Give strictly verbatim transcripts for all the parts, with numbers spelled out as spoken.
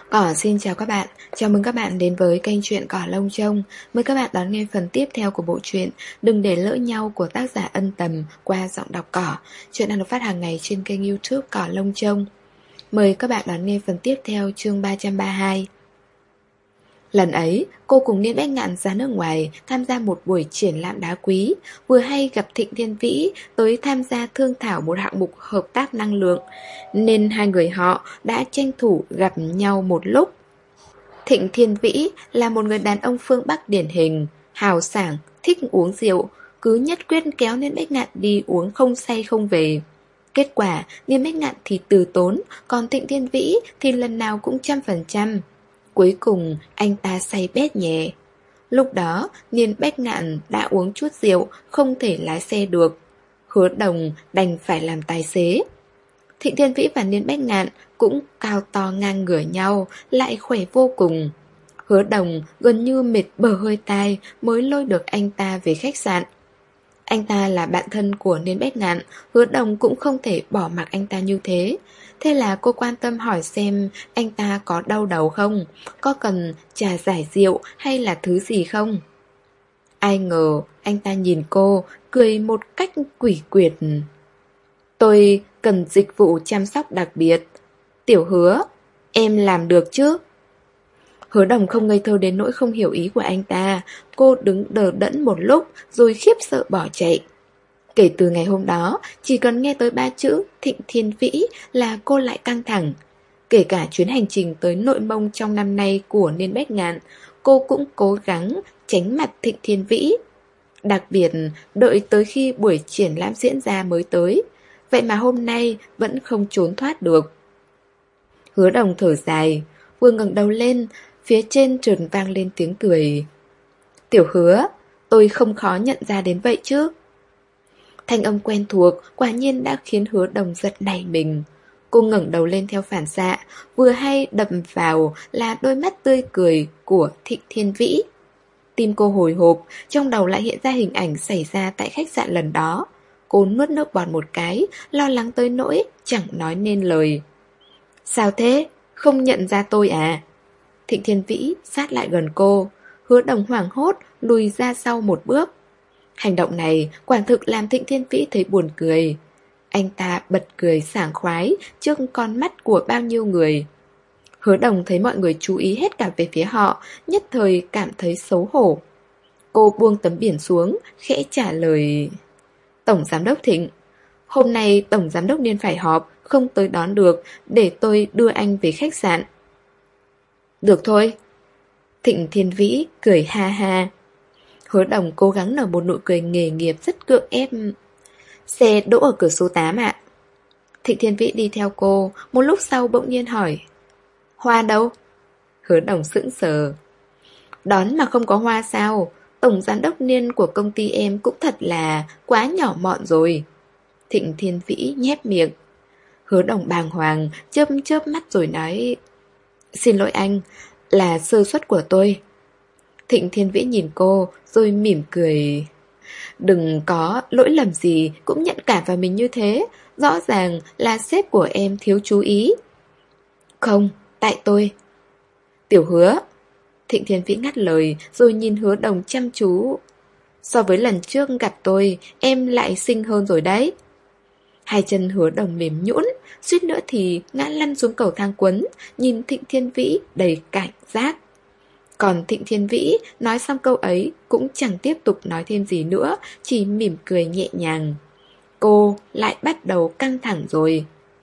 Cỏ xin chào các bạn, chào mừng các bạn đến với kênh truyện Cỏ Lông Trông. Mời các bạn đón nghe phần tiếp theo của bộ truyện Đừng để lỡ nhau của tác giả Ân Tầm qua giọng đọc Cỏ. Chuyện đang được phát hàng ngày trên kênh YouTube Cỏ Lông Trông. Mời các bạn đón nghe phần tiếp theo chương ba trăm ba mươi hai. Lần ấy, cô cùng Niên Bách Ngạn ra nước ngoài tham gia một buổi triển lãm đá quý, vừa hay gặp Thịnh Thiên Vĩ tới tham gia thương thảo một hạng mục hợp tác năng lượng, nên hai người họ đã tranh thủ gặp nhau một lúc. Thịnh Thiên Vĩ là một người đàn ông phương Bắc điển hình, hào sảng, thích uống rượu, cứ nhất quyết kéo Niên Bách Ngạn đi uống không say không về. Kết quả, Niên Bách Ngạn thì từ tốn, còn Thịnh Thiên Vĩ thì lần nào cũng trăm phần trăm. Cuối cùng anh ta say bét nhẹ. Lúc đó Niên Bách Ngạn đã uống chút rượu, không thể lái xe được. Hứa Đồng đành phải làm tài xế. Thịnh Thiên Vĩ và Niên Bách Ngạn cũng cao to ngang ngửa nhau, lại khỏe vô cùng. Hứa Đồng gần như mệt bờ hơi tai mới lôi được anh ta về khách sạn. Anh ta là bạn thân của Niên Bách Ngạn, Hứa Đồng cũng không thể bỏ mặc anh ta như thế. Thế là cô quan tâm hỏi xem anh ta có đau đầu không, có cần trà giải rượu hay là thứ gì không. Ai ngờ anh ta nhìn cô, cười một cách quỷ quyệt. Tôi cần dịch vụ chăm sóc đặc biệt. Tiểu Hứa, em làm được chứ? Hứa Đồng không ngây thơ đến nỗi không hiểu ý của anh ta. Cô đứng đờ đẫn một lúc rồi khiếp sợ bỏ chạy. Kể từ ngày hôm đó, chỉ cần nghe tới ba chữ Thịnh Thiên Vĩ là cô lại căng thẳng. Kể cả chuyến hành trình tới Nội Mông trong năm nay của Niên Bách Ngạn, cô cũng cố gắng tránh mặt Thịnh Thiên Vĩ. Đặc biệt, đợi tới khi buổi triển lãm diễn ra mới tới. Vậy mà hôm nay vẫn không trốn thoát được. Hứa Đồng thở dài, vừa ngẩng đầu lên, phía trên chợt vang lên tiếng cười. Tiểu Hứa, tôi không khó nhận ra đến vậy chứ? Thanh âm quen thuộc quả nhiên đã khiến Hứa Đồng giật nảy mình. Cô ngẩng đầu lên theo phản xạ, vừa hay đập vào là đôi mắt tươi cười của Thịnh Thiên Vĩ. Tim cô hồi hộp, trong đầu lại hiện ra hình ảnh xảy ra tại khách sạn lần đó. Cô nuốt nước bọt một cái, lo lắng tới nỗi chẳng nói nên lời. Sao thế? Không nhận ra tôi à? Thịnh Thiên Vĩ sát lại gần cô. Hứa Đồng hoảng hốt lùi ra sau một bước. Hành động này quả thực làm Thịnh Thiên Vĩ thấy buồn cười. Anh ta bật cười sảng khoái trước con mắt của bao nhiêu người. Hứa Đồng thấy mọi người chú ý hết cả về phía họ, nhất thời cảm thấy xấu hổ. Cô buông tấm biển xuống, khẽ trả lời. Tổng Giám đốc Thịnh, hôm nay Tổng Giám đốc Niên phải họp, không tới đón được, để tôi đưa anh về khách sạn. Được thôi. Thịnh Thiên Vĩ cười ha ha. Hứa Đồng cố gắng nở một nụ cười nghề nghiệp rất gượng ép. Xe đỗ ở cửa số tám ạ. Thịnh Thiên Vĩ đi theo cô, một lúc sau bỗng nhiên hỏi. Hoa đâu? Hứa Đồng sững sờ. Đón mà không có hoa sao? Tổng giám đốc Niên của công ty em cũng thật là quá nhỏ mọn rồi. Thịnh Thiên Vĩ nhép miệng. Hứa Đồng bàng hoàng, chớp chớp mắt rồi nói. Xin lỗi anh, là sơ suất của tôi. Thịnh Thiên Vĩ nhìn cô, rồi mỉm cười. Đừng có lỗi lầm gì cũng nhận cả vào mình như thế. Rõ ràng là sếp của em thiếu chú ý. Không, tại tôi. Tiểu Hứa. Thịnh Thiên Vĩ ngắt lời, rồi nhìn Hứa Đồng chăm chú. So với lần trước gặp tôi, em lại xinh hơn rồi đấy. Hai chân Hứa Đồng mềm nhũn, suýt nữa thì ngã lăn xuống cầu thang quấn, nhìn Thịnh Thiên Vĩ đầy cảnh giác. Còn Thịnh Thiên Vĩ nói xong câu ấy cũng chẳng tiếp tục nói thêm gì nữa, chỉ mỉm cười nhẹ nhàng. Cô lại bắt đầu căng thẳng rồi.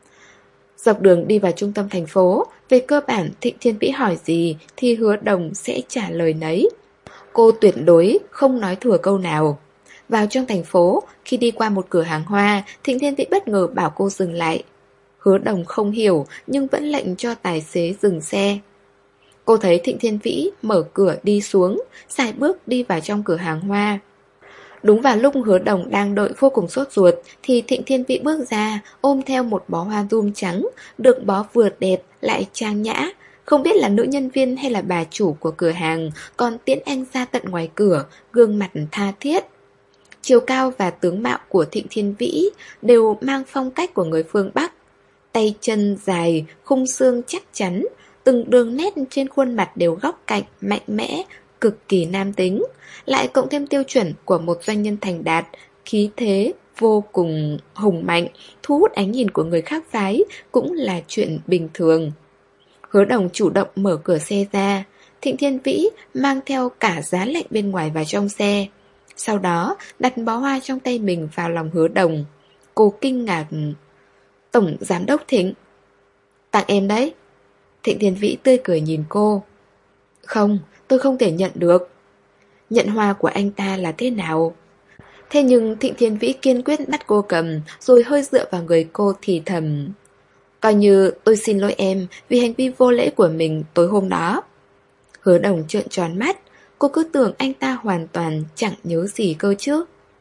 Dọc đường đi vào trung tâm thành phố, về cơ bản Thịnh Thiên Vĩ hỏi gì thì Hứa Đồng sẽ trả lời nấy. Cô tuyệt đối không nói thừa câu nào. Vào trong thành phố, khi đi qua một cửa hàng hoa, Thịnh Thiên Vĩ bất ngờ bảo cô dừng lại. Hứa Đồng không hiểu nhưng vẫn lệnh cho tài xế dừng xe. Cô thấy Thịnh Thiên Vĩ mở cửa đi xuống, sải bước đi vào trong cửa hàng hoa. Đúng vào lúc Hứa Đồng đang đợi vô cùng sốt ruột thì Thịnh Thiên Vĩ bước ra, ôm theo một bó hoa rum trắng, được bó vừa đẹp lại trang nhã. Không biết là nữ nhân viên hay là bà chủ của cửa hàng, còn tiễn anh ra tận ngoài cửa, gương mặt tha thiết. Chiều cao và tướng mạo của Thịnh Thiên Vĩ đều mang phong cách của người phương Bắc. Tay chân dài, khung xương chắc chắn, từng đường nét trên khuôn mặt đều góc cạnh, mạnh mẽ, cực kỳ nam tính. Lại cộng thêm tiêu chuẩn của một doanh nhân thành đạt, khí thế vô cùng hùng mạnh, thu hút ánh nhìn của người khác phái cũng là chuyện bình thường. Hứa Đồng chủ động mở cửa xe ra, Thịnh Thiên Vĩ mang theo cả giá lạnh bên ngoài vào trong xe. Sau đó đặt bó hoa trong tay mình vào lòng Hứa Đồng. Cô kinh ngạc: Tổng Giám đốc Thịnh. Tặng em đấy. Thịnh Thiên Vĩ tươi cười nhìn cô. Không, tôi không thể nhận được. Nhận hoa của anh ta là thế nào? Thế nhưng Thịnh Thiên Vĩ kiên quyết bắt cô cầm, rồi hơi dựa vào người cô thì thầm: Coi như tôi xin lỗi em vì hành vi vô lễ của mình tối hôm đó. Hứa Đồng trợn tròn mắt, cô cứ tưởng anh ta hoàn toàn chẳng nhớ gì cơ chứ.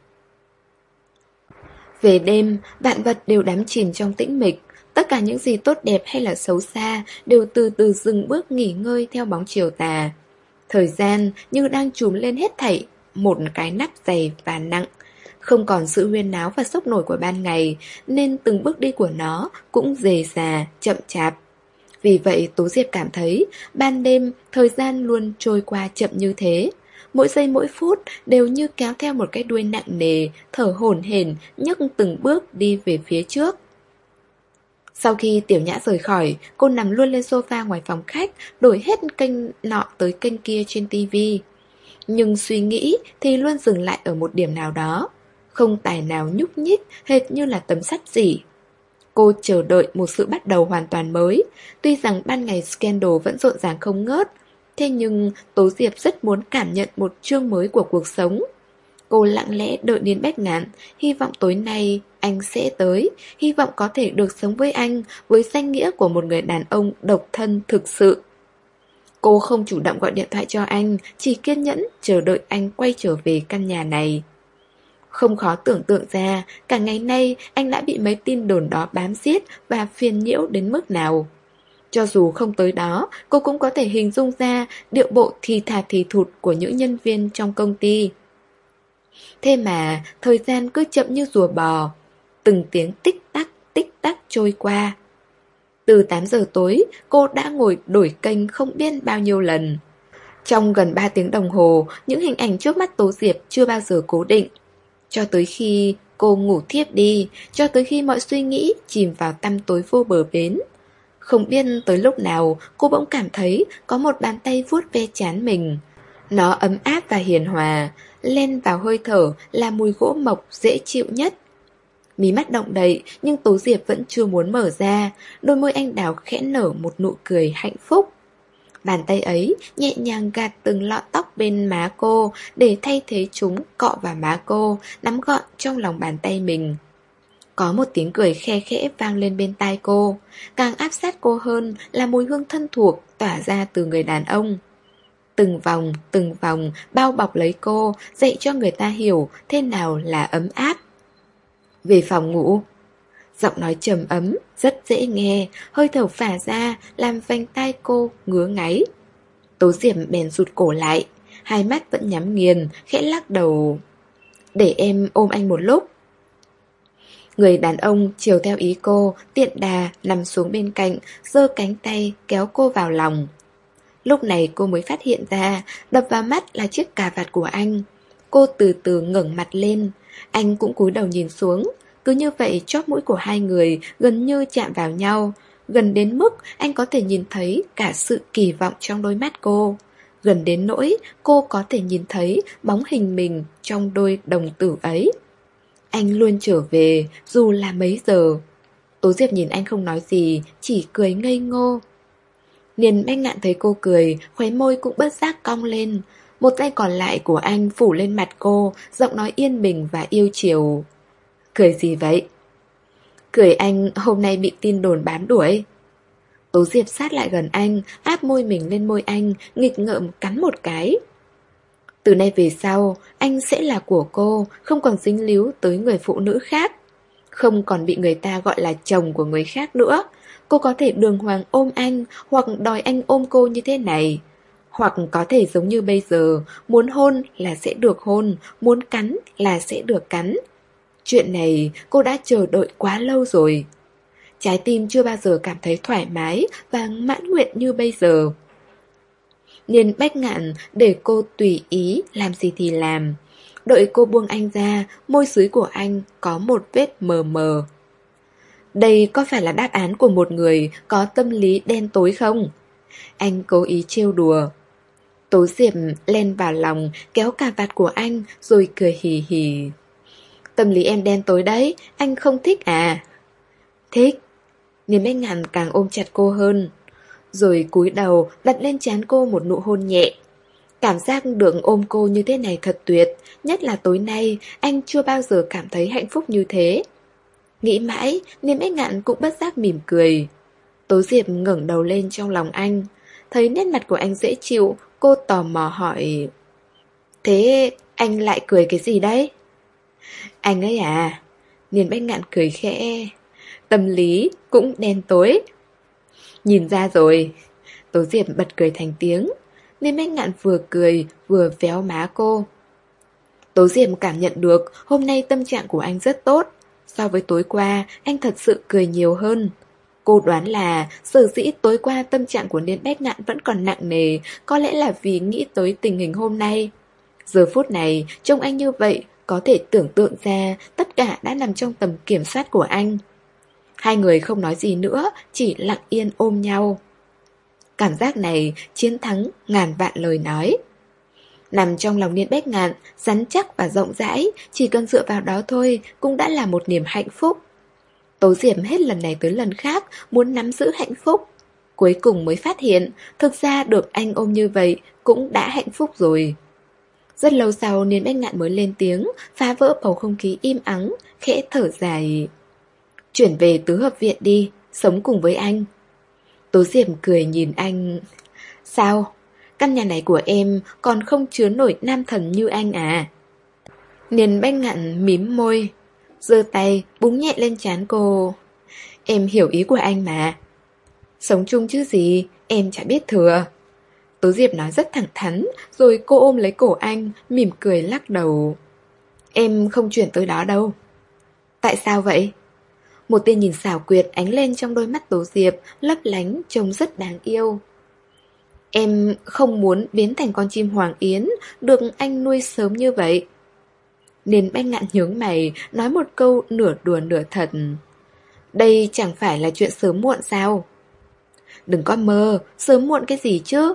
Về đêm, vạn vật đều đắm chìm trong tĩnh mịch. Tất cả những gì tốt đẹp hay là xấu xa đều từ từ dừng bước nghỉ ngơi theo bóng chiều tà. Thời gian như đang trùm lên hết thảy một cái nắp dày và nặng. Không còn sự huyên náo và sốc nổi của ban ngày, nên từng bước đi của nó cũng dề dà, chậm chạp. Vì vậy Tố Diệp cảm thấy ban đêm thời gian luôn trôi qua chậm như thế. Mỗi giây mỗi phút đều như kéo theo một cái đuôi nặng nề, thở hổn hển nhấc từng bước đi về phía trước. Sau khi Tiểu Nhã rời khỏi, cô nằm luôn lên sofa ngoài phòng khách, đổi hết kênh nọ tới kênh kia trên tivi. Nhưng suy nghĩ thì luôn dừng lại ở một điểm nào đó, không tài nào nhúc nhích, hệt như là tấm sắt rỉ. Cô chờ đợi một sự bắt đầu hoàn toàn mới. Tuy rằng ban ngày scandal vẫn rộn ràng không ngớt, thế nhưng Tố Diệp rất muốn cảm nhận một chương mới của cuộc sống. Cô lặng lẽ đợi đến Bách Ngạn, hy vọng tối nay anh sẽ tới, hy vọng có thể được sống với anh với danh nghĩa của một người đàn ông độc thân thực sự. Cô không chủ động gọi điện thoại cho anh, chỉ kiên nhẫn chờ đợi anh quay trở về căn nhà này. Không khó tưởng tượng ra, cả ngày nay anh đã bị mấy tin đồn đó bám giết và phiền nhiễu đến mức nào. Cho dù không tới đó, cô cũng có thể hình dung ra điệu bộ thì thà thì thụt của những nhân viên trong công ty. Thế mà, thời gian cứ chậm như rùa bò, từng tiếng tích tắc, tích tắc trôi qua. Từ tám giờ tối, cô đã ngồi đổi kênh không biết bao nhiêu lần. Trong gần ba tiếng đồng hồ, những hình ảnh trước mắt Tố Diệp chưa bao giờ cố định. Cho tới khi cô ngủ thiếp đi, cho tới khi mọi suy nghĩ chìm vào tăm tối vô bờ bến. Không biết tới lúc nào, cô bỗng cảm thấy có một bàn tay vuốt ve trán mình. Nó ấm áp và hiền hòa, len vào hơi thở là mùi gỗ mộc dễ chịu nhất. Mí mắt động đậy, nhưng Tố Diệp vẫn chưa muốn mở ra, đôi môi anh đào khẽ nở một nụ cười hạnh phúc. Bàn tay ấy nhẹ nhàng gạt từng lọn tóc bên má cô để thay thế chúng cọ vào má cô, nắm gọn trong lòng bàn tay mình. Có một tiếng cười khe khẽ vang lên bên tai cô, càng áp sát cô hơn là mùi hương thân thuộc tỏa ra từ người đàn ông. Từng vòng, từng vòng bao bọc lấy cô, dạy cho người ta hiểu thế nào là ấm áp. Về phòng ngủ. Giọng nói trầm ấm, rất dễ nghe, hơi thở phả ra làm vành tai cô ngứa ngáy. Tố Diệp bèn rụt cổ lại, hai mắt vẫn nhắm nghiền, khẽ lắc đầu. Để em ôm anh một lúc. Người đàn ông chiều theo ý cô, tiện đà nằm xuống bên cạnh, giơ cánh tay kéo cô vào lòng. Lúc này cô mới phát hiện ra, đập vào mắt là chiếc cà vạt của anh. Cô từ từ ngẩng mặt lên, anh cũng cúi đầu nhìn xuống. Cứ như vậy chóp mũi của hai người gần như chạm vào nhau, gần đến mức anh có thể nhìn thấy cả sự kỳ vọng trong đôi mắt cô. Gần đến nỗi cô có thể nhìn thấy bóng hình mình trong đôi đồng tử ấy. Anh luôn trở về, dù là mấy giờ. Tố Diệp nhìn anh không nói gì, chỉ cười ngây ngô. Liền Bách Ngạn thấy cô cười, khóe môi cũng bất giác cong lên. Một tay còn lại của anh phủ lên mặt cô, giọng nói yên bình và yêu chiều. Cười gì vậy? Cười anh hôm nay bị tin đồn bám đuổi. Tố Diệp sát lại gần anh, áp môi mình lên môi anh, nghịch ngợm cắn một cái. Từ nay về sau, anh sẽ là của cô, không còn dính líu tới người phụ nữ khác. Không còn bị người ta gọi là chồng của người khác nữa. Cô có thể đường hoàng ôm anh, hoặc đòi anh ôm cô như thế này. Hoặc có thể giống như bây giờ, muốn hôn là sẽ được hôn, muốn cắn là sẽ được cắn. Chuyện này cô đã chờ đợi quá lâu rồi. Trái tim chưa bao giờ cảm thấy thoải mái và mãn nguyện như bây giờ. Niên Bách Ngạn để cô tùy ý làm gì thì làm. Đợi cô buông anh ra, môi dưới của anh có một vết mờ mờ. Đây có phải là đáp án của một người có tâm lý đen tối không? Anh cố ý trêu đùa. Tố Diệp len vào lòng, kéo cà vạt của anh rồi cười hì hì. Tâm lý em đen tối đấy, anh không thích à? Thích. Niên Bách Ngạn càng ôm chặt cô hơn, rồi cúi đầu đặt lên trán cô một nụ hôn nhẹ. Cảm giác được ôm cô như thế này thật tuyệt, nhất là tối nay anh chưa bao giờ cảm thấy hạnh phúc như thế. Nghĩ mãi, Niên Bách Ngạn cũng bất giác mỉm cười. Tố Diệp ngẩng đầu lên trong lòng anh, thấy nét mặt của anh dễ chịu, cô tò mò hỏi: Thế anh lại cười cái gì đấy? Anh ấy à? Niên Bách Ngạn cười khẽ. Tâm lý cũng đen tối. Nhìn ra rồi. Tố Diệp bật cười thành tiếng. Niên Bách Ngạn vừa cười vừa véo má cô. Tố Diệp cảm nhận được hôm nay tâm trạng của anh rất tốt. So với tối qua, anh thật sự cười nhiều hơn. Cô đoán là sở dĩ tối qua tâm trạng của Niên Bách Ngạn vẫn còn nặng nề, có lẽ là vì nghĩ tới tình hình hôm nay. Giờ phút này, trông anh như vậy, có thể tưởng tượng ra tất cả đã nằm trong tầm kiểm soát của anh. Hai người không nói gì nữa, chỉ lặng yên ôm nhau. Cảm giác này chiến thắng ngàn vạn lời nói. Nằm trong lòng Niên Bách Ngạn, rắn chắc và rộng rãi, chỉ cần dựa vào đó thôi cũng đã là một niềm hạnh phúc. Tố Diệp hết lần này tới lần khác muốn nắm giữ hạnh phúc. Cuối cùng mới phát hiện, thực ra được anh ôm như vậy cũng đã hạnh phúc rồi. Rất lâu sau Niên Bách Ngạn mới lên tiếng, phá vỡ bầu không khí im ắng, khẽ thở dài. Chuyển về tứ hợp viện đi, sống cùng với anh. Tố Diệp cười nhìn anh. Sao? Căn nhà này của em còn không chứa nổi nam thần như anh à? Niên Bách Ngạn mím môi, giơ tay búng nhẹ lên trán cô. Em hiểu ý của anh mà. Sống chung chứ gì, em chả biết thừa. Tố Diệp nói rất thẳng thắn, rồi cô ôm lấy cổ anh, mỉm cười lắc đầu. Em không chuyển tới đó đâu. Tại sao vậy? Một tia nhìn xảo quyệt ánh lên trong đôi mắt Tố Diệp, lấp lánh, trông rất đáng yêu. Em không muốn biến thành con chim hoàng yến, được anh nuôi sớm như vậy. Niên Bách Ngạn nhướng mày, nói một câu nửa đùa nửa thật. Đây chẳng phải là chuyện sớm muộn sao? Đừng có mơ, sớm muộn cái gì chứ?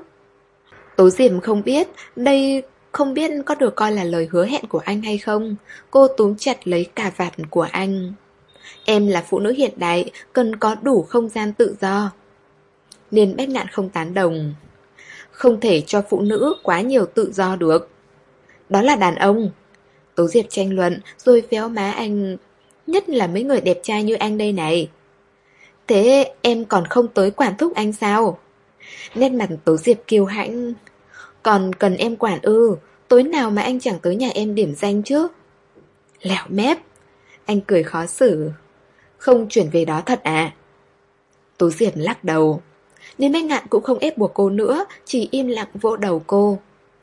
Tố Diệp không biết, đây không biết có được coi là lời hứa hẹn của anh hay không. Cô túm chặt lấy cà vạt của anh. Em là phụ nữ hiện đại, cần có đủ không gian tự do. Niên Bách Ngạn không tán đồng. Không thể cho phụ nữ quá nhiều tự do được. Đó là đàn ông. Tố Diệp tranh luận, rồi véo má anh. Nhất là mấy người đẹp trai như anh đây này. Thế em còn không tới quản thúc anh sao? Nét mặt Tố Diệp kiêu hãnh. Còn cần em quản ư? Tối nào mà anh chẳng tới nhà em điểm danh chứ? Lẹo mép. Anh cười khó xử. Không chuyển về đó thật à? Tố Diệp lắc đầu. Niên Bách Ngạn cũng không ép buộc cô nữa, chỉ im lặng vỗ đầu cô.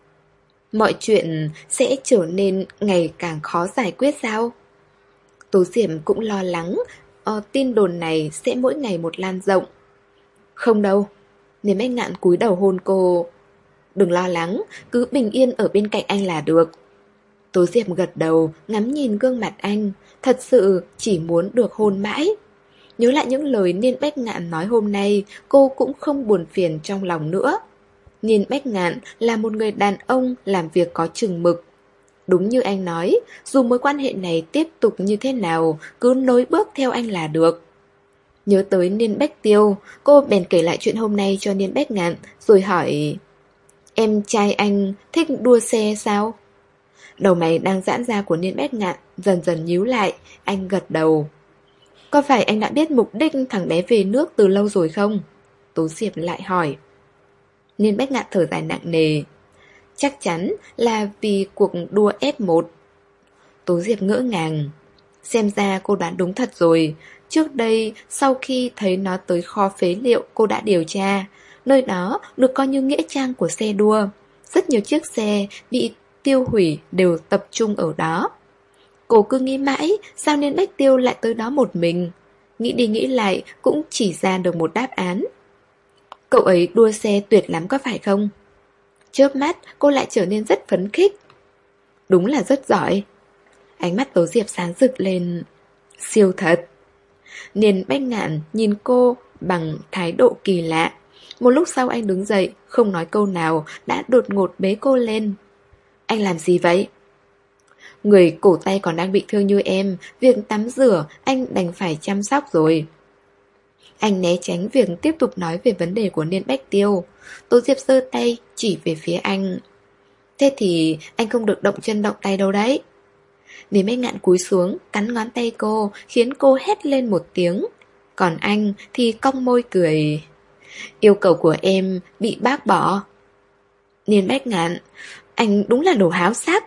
Mọi chuyện sẽ trở nên ngày càng khó giải quyết sao? Tố Diệp cũng lo lắng, ờ, tin đồn này sẽ mỗi ngày một lan rộng. Không đâu. Niên Bách Ngạn cúi đầu hôn cô. Đừng lo lắng, cứ bình yên ở bên cạnh anh là được. Tố Diệp gật đầu, ngắm nhìn gương mặt anh, thật sự chỉ muốn được hôn mãi. Nhớ lại những lời Niên Bách Ngạn nói hôm nay, cô cũng không buồn phiền trong lòng nữa. Niên Bách Ngạn là một người đàn ông làm việc có chừng mực. Đúng như anh nói, dù mối quan hệ này tiếp tục như thế nào, cứ nối bước theo anh là được. Nhớ tới Niên Bách Tiêu, cô bèn kể lại chuyện hôm nay cho Niên Bách Ngạn, rồi hỏi: Em trai anh thích đua xe sao? Đầu mày đang giãn ra của Niên Bách Ngạn dần dần nhíu lại, anh gật đầu. Có phải anh đã biết mục đích thằng bé về nước từ lâu rồi không? Tố Diệp lại hỏi. Niên Bách Ngạn thở dài nặng nề. Chắc chắn là vì cuộc đua ép một. Tố Diệp ngỡ ngàng. Xem ra cô đoán đúng thật rồi. Trước đây, sau khi thấy nó tới kho phế liệu, cô đã điều tra. Nơi đó được coi như nghĩa trang của xe đua. Rất nhiều chiếc xe bị tiêu hủy đều tập trung ở đó. Cô cứ nghĩ mãi, sao Niên Bách Tiêu lại tới đó một mình? nghĩ đi nghĩ lại cũng chỉ ra được một đáp án. Cậu ấy đua xe tuyệt lắm có phải không? Chớp mắt cô lại trở nên rất phấn khích. Đúng là rất giỏi. Ánh mắt Tố Diệp sáng rực lên. Siêu thật. Niên Bách Ngạn nhìn cô bằng thái độ kỳ lạ. Một lúc sau anh đứng dậy, không nói câu nào, đã đột ngột bế cô lên. Anh làm gì vậy? Người cổ tay còn đang bị thương như em, việc tắm rửa anh đành phải chăm sóc rồi. Anh né tránh việc tiếp tục nói về vấn đề của Niên Bách Tiêu. Tố Diệp giơ tay chỉ về phía anh. Thế thì anh không được động chân động tay đâu đấy. Niên Bách Ngạn cúi xuống, cắn ngón tay cô, khiến cô hét lên một tiếng. Còn anh thì cong môi cười. Yêu cầu của em bị bác bỏ. Niên Bách Ngạn, anh đúng là đồ háo sắc.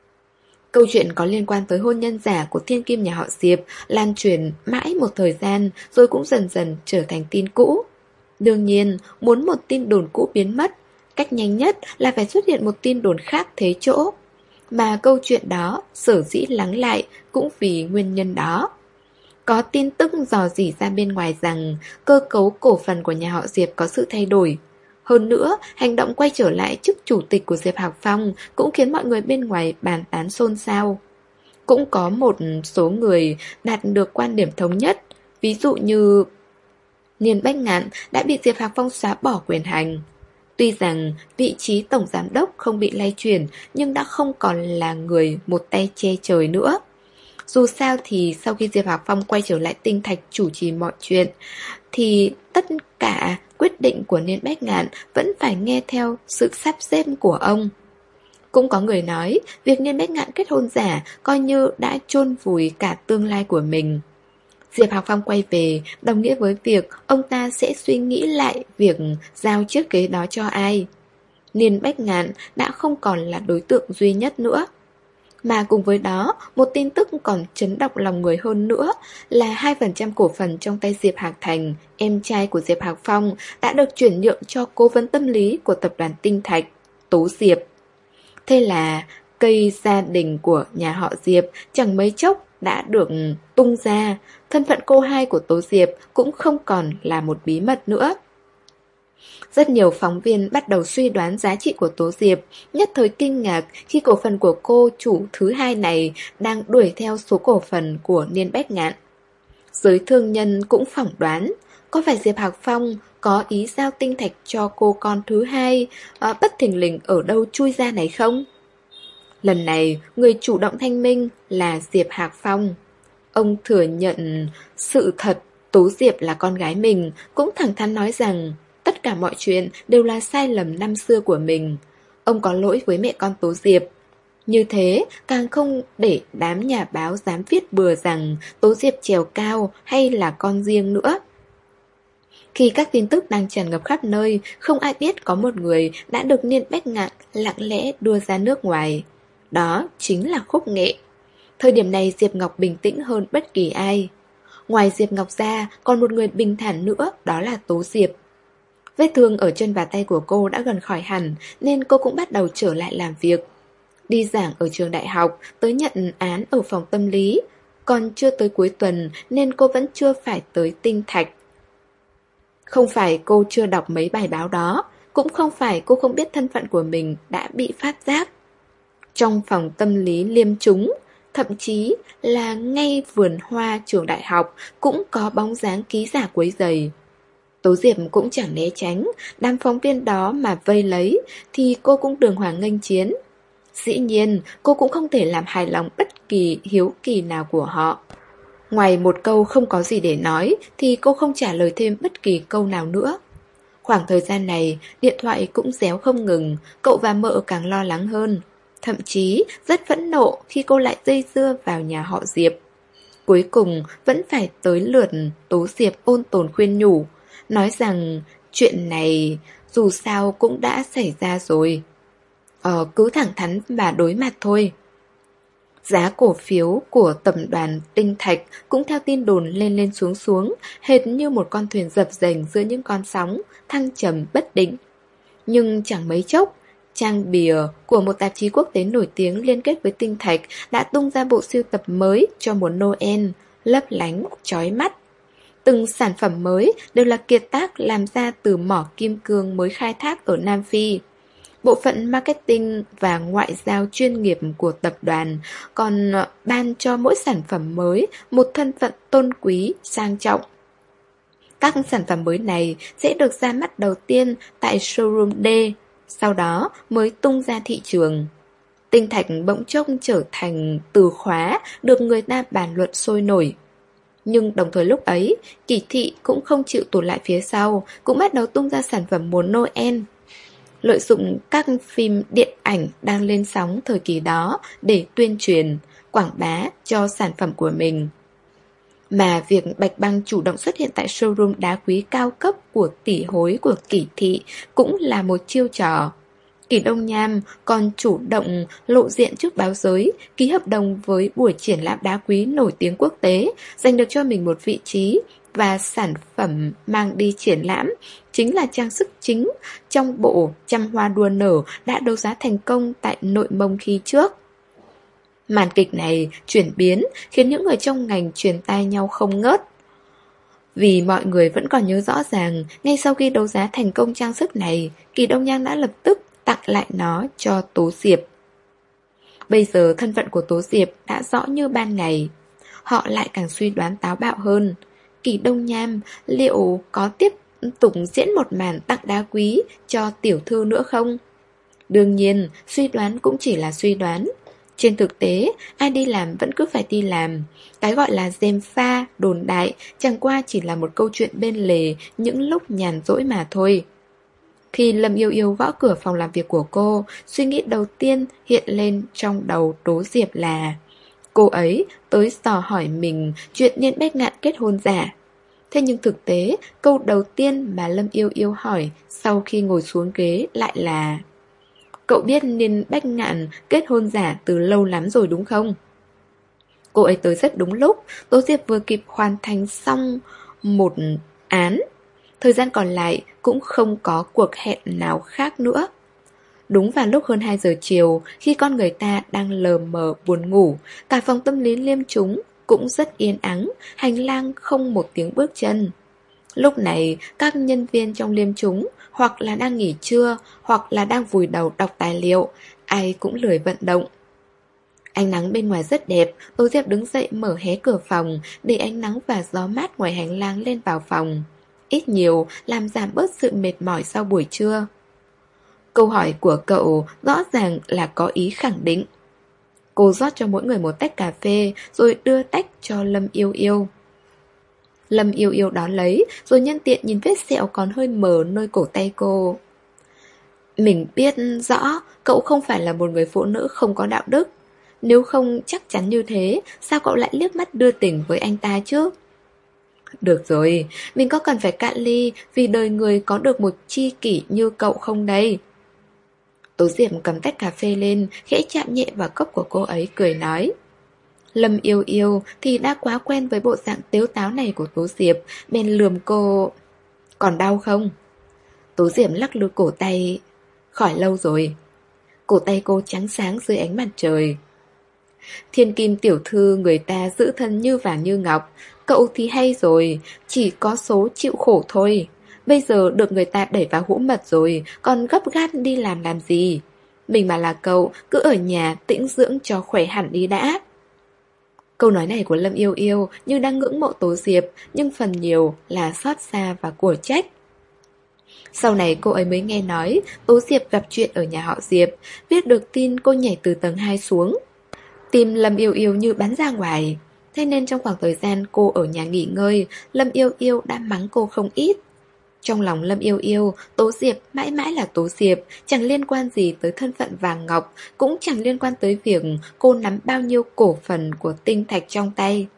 Câu chuyện có liên quan tới hôn nhân giả của thiên kim nhà họ Diệp lan truyền mãi một thời gian rồi cũng dần dần trở thành tin cũ. Đương nhiên, muốn một tin đồn cũ biến mất, cách nhanh nhất là phải xuất hiện một tin đồn khác thế chỗ. Mà câu chuyện đó sở dĩ lắng lại cũng vì nguyên nhân đó. Có tin tức dò dỉ ra bên ngoài rằng cơ cấu cổ phần của nhà họ Diệp có sự thay đổi. Hơn nữa, hành động quay trở lại chức chủ tịch của Diệp Hạc Phong cũng khiến mọi người bên ngoài bàn tán xôn xao. Cũng có một số người đạt được quan điểm thống nhất, ví dụ như Niên Bách Ngạn đã bị Diệp Hạc Phong xóa bỏ quyền hành. Tuy rằng vị trí tổng giám đốc không bị lay chuyển, nhưng đã không còn là người một tay che trời nữa. Dù sao thì sau khi Diệp Hạc Phong quay trở lại Tinh Thạch chủ trì mọi chuyện, thì tất cả quyết định của Niên Bách Ngạn vẫn phải nghe theo sự sắp xếp của ông. Cũng có người nói, việc Niên Bách Ngạn kết hôn giả coi như đã chôn vùi cả tương lai của mình. Diệp Hạc Phong quay về đồng nghĩa với việc ông ta sẽ suy nghĩ lại việc giao chiếc ghế đó cho ai. Niên Bách Ngạn đã không còn là đối tượng duy nhất nữa. Mà cùng với đó, một tin tức còn chấn động lòng người hơn nữa là hai phần trăm cổ phần trong tay Diệp Hạc Thành, em trai của Diệp Hạc Phong, đã được chuyển nhượng cho cố vấn tâm lý của tập đoàn Tinh Thạch, Tố Diệp. Thế là cây gia đình của nhà họ Diệp chẳng mấy chốc đã được tung ra, thân phận cô hai của Tố Diệp cũng không còn là một bí mật nữa. Rất nhiều phóng viên bắt đầu suy đoán giá trị của Tố Diệp, nhất thời kinh ngạc khi cổ phần của cô chủ thứ hai này đang đuổi theo số cổ phần của Niên Bách Ngạn. Giới thương nhân cũng phỏng đoán, có phải Diệp Hạc Phong có ý giao Tinh Thạch cho cô con thứ hai, à, bất thình lình ở đâu chui ra này không? Lần này, người chủ động thanh minh là Diệp Hạc Phong. Ông thừa nhận sự thật Tố Diệp là con gái mình, cũng thẳng thắn nói rằng tất cả mọi chuyện đều là sai lầm năm xưa của mình. Ông có lỗi với mẹ con Tố Diệp. Như thế, càng không để đám nhà báo dám viết bừa rằng Tố Diệp trèo cao hay là con riêng nữa. Khi các tin tức đang tràn ngập khắp nơi, không ai biết có một người đã được Niên Bách Ngạn lặng lẽ đưa ra nước ngoài. Đó chính là Khúc Nghệ. Thời điểm này Diệp Ngọc bình tĩnh hơn bất kỳ ai. Ngoài Diệp Ngọc ra, còn một người bình thản nữa, đó là Tố Diệp. Vết thương ở chân và tay của cô đã gần khỏi hẳn, nên cô cũng bắt đầu trở lại làm việc. Đi giảng ở trường đại học, tới nhận án ở phòng tâm lý. Còn chưa tới cuối tuần nên cô vẫn chưa phải tới Tinh Thạch. Không phải cô chưa đọc mấy bài báo đó, cũng không phải cô không biết thân phận của mình đã bị phát giác. Trong phòng tâm lý liêm chúng, thậm chí là ngay vườn hoa trường đại học cũng có bóng dáng ký giả quấy rầy. Tố Diệp cũng chẳng né tránh, đám phóng viên đó mà vây lấy thì cô cũng đường hoàng nghênh chiến. Dĩ nhiên, cô cũng không thể làm hài lòng bất kỳ hiếu kỳ nào của họ. Ngoài một câu không có gì để nói thì cô không trả lời thêm bất kỳ câu nào nữa. Khoảng thời gian này, điện thoại cũng réo không ngừng, cậu và mợ càng lo lắng hơn. Thậm chí rất phẫn nộ khi cô lại dây dưa vào nhà họ Diệp. Cuối cùng vẫn phải tới lượt Tố Diệp ôn tồn khuyên nhủ, nói rằng chuyện này dù sao cũng đã xảy ra rồi. Ờ, cứ thẳng thắn và đối mặt thôi. Giá cổ phiếu của tập đoàn Tinh Thạch cũng theo tin đồn lên lên xuống xuống, hệt như một con thuyền dập dềnh giữa những con sóng, thăng trầm bất định. Nhưng chẳng mấy chốc, trang bìa của một tạp chí quốc tế nổi tiếng liên kết với Tinh Thạch đã tung ra bộ sưu tập mới cho mùa Noel, lấp lánh, chói mắt. Từng sản phẩm mới đều là kiệt tác làm ra từ mỏ kim cương mới khai thác ở Nam Phi. Bộ phận marketing và ngoại giao chuyên nghiệp của tập đoàn còn ban cho mỗi sản phẩm mới một thân phận tôn quý, sang trọng. Các sản phẩm mới này sẽ được ra mắt đầu tiên tại showroom D, sau đó mới tung ra thị trường. Tinh thạch bỗng chốc trở thành từ khóa được người ta bàn luận sôi nổi. Nhưng đồng thời lúc ấy, Kỳ thị cũng không chịu tụt lại phía sau, cũng bắt đầu tung ra sản phẩm mùa Noel. Lợi dụng các phim điện ảnh đang lên sóng thời kỳ đó để tuyên truyền, quảng bá cho sản phẩm của mình. Mà việc Bạch Băng chủ động xuất hiện tại showroom đá quý cao cấp của tỷ hối của Kỳ thị cũng là một chiêu trò. Kỳ Đông Nham còn chủ động lộ diện trước báo giới, ký hợp đồng với buổi triển lãm đá quý nổi tiếng quốc tế, giành được cho mình một vị trí, và sản phẩm mang đi triển lãm chính là trang sức chính trong bộ Trăm Hoa Đua Nở đã đấu giá thành công tại Nội Mông khi trước. Màn kịch này chuyển biến khiến những người trong ngành truyền tai nhau không ngớt. Vì mọi người vẫn còn nhớ rõ ràng, ngay sau khi đấu giá thành công trang sức này, Kỳ Đông Nham đã lập tức tặng lại nó cho Tố Diệp. Bây giờ thân phận của Tố Diệp đã rõ như ban ngày. Họ lại càng suy đoán táo bạo hơn. Kỳ Đông Nham liệu có tiếp tục diễn một màn tặng đá quý cho tiểu thư nữa không? Đương nhiên, suy đoán cũng chỉ là suy đoán. Trên thực tế, ai đi làm vẫn cứ phải đi làm. Cái gọi là gièm pha, đồn đại chẳng qua chỉ là một câu chuyện bên lề những lúc nhàn rỗi mà thôi. Khi Lâm Yêu Yêu gõ cửa phòng làm việc của cô, suy nghĩ đầu tiên hiện lên trong đầu Tố Diệp là cô ấy tới dò hỏi mình chuyện Niên Bách Ngạn kết hôn giả. Thế nhưng thực tế, câu đầu tiên mà Lâm Yêu Yêu hỏi sau khi ngồi xuống ghế lại là: cậu biết Niên Bách Ngạn kết hôn giả từ lâu lắm rồi đúng không? Cô ấy tới rất đúng lúc, Tố Diệp vừa kịp hoàn thành xong một án. Thời gian còn lại cũng không có cuộc hẹn nào khác nữa. Đúng vào lúc hơn hai giờ chiều, khi con người ta đang lờ mờ buồn ngủ, cả phòng tâm lý Liêm Chúng cũng rất yên ắng, hành lang không một tiếng bước chân. Lúc này, các nhân viên trong Liêm Chúng hoặc là đang nghỉ trưa, hoặc là đang vùi đầu đọc tài liệu, ai cũng lười vận động. Ánh nắng bên ngoài rất đẹp, Tố Diệp đứng dậy mở hé cửa phòng, để ánh nắng và gió mát ngoài hành lang lên vào phòng. Ít nhiều làm giảm bớt sự mệt mỏi sau buổi trưa. Câu hỏi của cậu rõ ràng là có ý khẳng định. Cô rót cho mỗi người một tách cà phê, rồi đưa tách cho Lâm Yêu Yêu. Lâm Yêu Yêu đón lấy, rồi nhân tiện nhìn vết sẹo còn hơi mờ nơi cổ tay cô. Mình biết rõ cậu không phải là một người phụ nữ không có đạo đức. Nếu không chắc chắn như thế, sao cậu lại liếc mắt đưa tình với anh ta chứ? Được rồi, mình có cần phải cạn ly vì đời người có được một tri kỷ như cậu không đây? Tố Diệp cầm tách cà phê lên, khẽ chạm nhẹ vào cốc của cô ấy, cười nói. Lâm Yêu Yêu thì đã quá quen với bộ dạng tếu táo này của Tố Diệp, bèn lườm cô. Còn đau không? Tố Diệp lắc lư cổ tay. Khỏi lâu rồi. Cổ tay cô trắng sáng dưới ánh mặt trời. Thiên Kim tiểu thư người ta giữ thân như vàng như ngọc. Cậu thì hay rồi, chỉ có số chịu khổ thôi. Bây giờ được người ta đẩy vào hũ mật rồi, còn gấp gáp đi làm làm gì? Mình mà là cậu, cứ ở nhà tĩnh dưỡng cho khỏe hẳn đi đã. Câu nói này của Lâm Yêu Yêu như đang ngưỡng mộ Tố Diệp, nhưng phần nhiều là xót xa và của trách. Sau này cô ấy mới nghe nói Tố Diệp gặp chuyện ở nhà họ Diệp, biết được tin cô nhảy từ tầng hai xuống. Tim Lâm Yêu Yêu như bắn ra ngoài. Thế nên trong khoảng thời gian cô ở nhà nghỉ ngơi, Lâm Yêu Yêu đã mắng cô không ít. Trong lòng Lâm Yêu Yêu, Tố Diệp mãi mãi là Tố Diệp, chẳng liên quan gì tới thân phận vàng ngọc, cũng chẳng liên quan tới việc cô nắm bao nhiêu cổ phần của tinh thạch trong tay.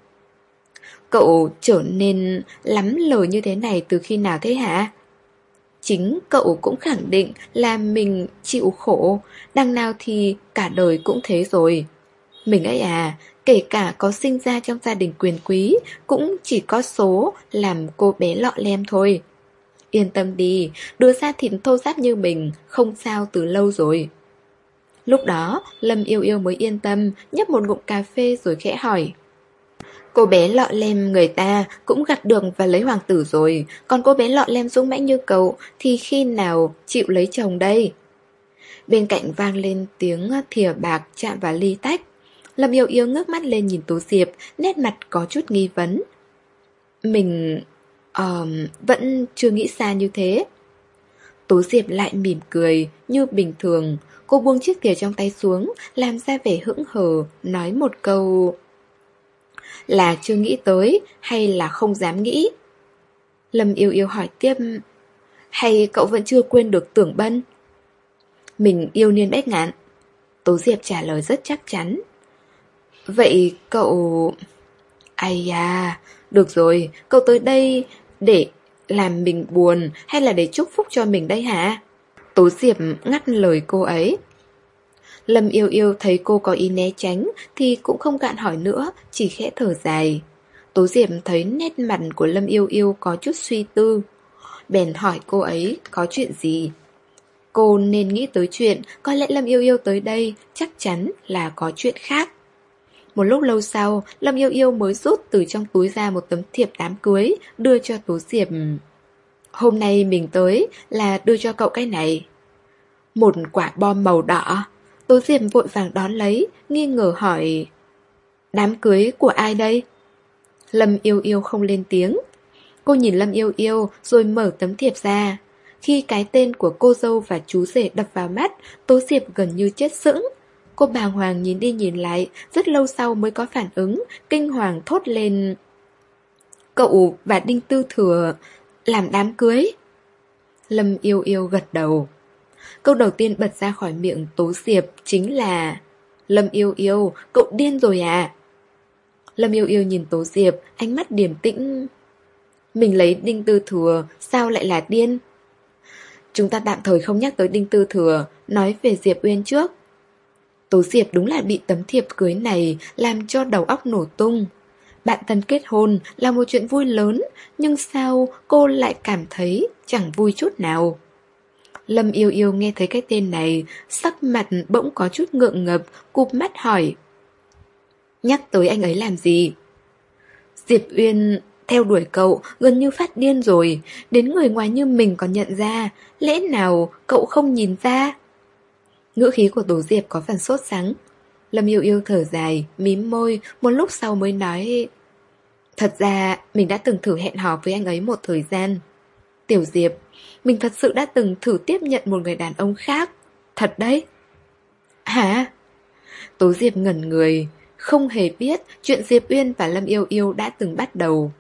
Cậu trở nên lắm lời như thế này từ khi nào thế hả? Chính cậu cũng khẳng định là mình chịu khổ, đằng nào thì cả đời cũng thế rồi. Mình ấy à, kể cả có sinh ra trong gia đình quyền quý, cũng chỉ có số làm cô bé lọ lem thôi. Yên tâm đi, đứa da thịt thô ráp như mình không sao từ lâu rồi. Lúc đó, Lâm Yêu Yêu mới yên tâm, nhấp một ngụm cà phê rồi khẽ hỏi. Cô bé lọ lem người ta cũng gặt được và lấy hoàng tử rồi, còn cô bé lọ lem dũng mãnh như cậu thì khi nào chịu lấy chồng đây? Bên cạnh vang lên tiếng thìa bạc chạm vào ly tách. Lâm Yêu Yêu ngước mắt lên nhìn Tố Diệp, nét mặt có chút nghi vấn. Mình... Um, vẫn chưa nghĩ xa như thế. Tố Diệp lại mỉm cười, như bình thường. Cô buông chiếc thìa trong tay xuống, làm ra vẻ hững hờ, nói một câu... Là chưa nghĩ tới, hay là không dám nghĩ? Lâm Yêu Yêu hỏi tiếp... Hay cậu vẫn chưa quên được Tưởng Bân? Mình yêu Niên Bách Ngạn. Tố Diệp trả lời rất chắc chắn. Vậy cậu... Ai da, được rồi, cậu tới đây để làm mình buồn hay là để chúc phúc cho mình đây hả? Tố Diệp ngắt lời cô ấy. Lâm Yêu Yêu thấy cô có ý né tránh thì cũng không gạn hỏi nữa, chỉ khẽ thở dài. Tố Diệp thấy nét mặt của Lâm Yêu Yêu có chút suy tư, bèn hỏi cô ấy có chuyện gì. Cô nên nghĩ tới chuyện có lẽ Lâm Yêu Yêu tới đây chắc chắn là có chuyện khác. Một lúc lâu sau, Lâm Yêu Yêu mới rút từ trong túi ra một tấm thiệp đám cưới, đưa cho Tố Diệp. Hôm nay mình tới là đưa cho cậu cái này. Một quả bom màu đỏ. Tố Diệp vội vàng đón lấy, nghi ngờ hỏi. Đám cưới của ai đây? Lâm Yêu Yêu không lên tiếng. Cô nhìn Lâm Yêu Yêu rồi mở tấm thiệp ra. Khi cái tên của cô dâu và chú rể đập vào mắt, Tố Diệp gần như chết sững. Cô bàng hoàng nhìn đi nhìn lại, rất lâu sau mới có phản ứng, kinh hoàng thốt lên. Cậu và Đinh Tư Thừa làm đám cưới? Lâm Yêu Yêu gật đầu. Câu đầu tiên bật ra khỏi miệng Tố Diệp chính là Lâm Yêu Yêu, cậu điên rồi à? Lâm Yêu Yêu nhìn Tố Diệp, ánh mắt điềm tĩnh. Mình lấy Đinh Tư Thừa, sao lại là điên? Chúng ta tạm thời không nhắc tới Đinh Tư Thừa, nói về Diệp Uyên trước. Tố Diệp đúng là bị tấm thiệp cưới này làm cho đầu óc nổ tung. Bạn thân kết hôn là một chuyện vui lớn, nhưng sao cô lại cảm thấy chẳng vui chút nào? Lâm Yêu Yêu nghe thấy cái tên này, sắc mặt bỗng có chút ngượng ngập, cụp mắt hỏi. Nhắc tới anh ấy làm gì? Diệp Uyên theo đuổi cậu gần như phát điên rồi, đến người ngoài như mình còn nhận ra, lẽ nào cậu không nhìn ra? Ngữ khí của Tố Diệp có phần sốt sắng. Lâm Yêu Yêu thở dài, mím môi, một lúc sau mới nói. Thật ra mình đã từng thử hẹn hò với anh ấy một thời gian. Tiểu Diệp, mình thật sự đã từng thử tiếp nhận một người đàn ông khác. Thật đấy. Hả? Tố Diệp ngẩn người, không hề biết chuyện Diệp Uyên và Lâm Yêu Yêu đã từng bắt đầu.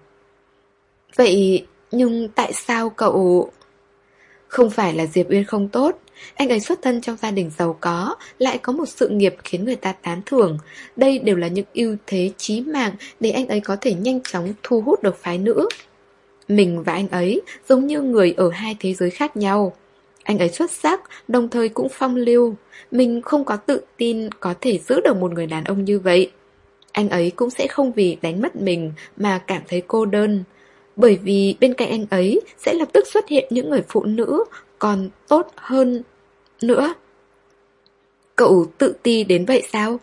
Vậy nhưng tại sao cậu... Không phải là Diệp Uyên không tốt, anh ấy xuất thân trong gia đình giàu có, lại có một sự nghiệp khiến người ta tán thưởng. Đây đều là những ưu thế chí mạng để anh ấy có thể nhanh chóng thu hút được phái nữ. Mình và anh ấy giống như người ở hai thế giới khác nhau. Anh ấy xuất sắc, đồng thời cũng phong lưu. Mình không có tự tin có thể giữ được một người đàn ông như vậy. Anh ấy cũng sẽ không vì đánh mất mình mà cảm thấy cô đơn. Bởi vì bên cạnh anh ấy sẽ lập tức xuất hiện những người phụ nữ còn tốt hơn nữa. Cậu tự ti đến vậy sao?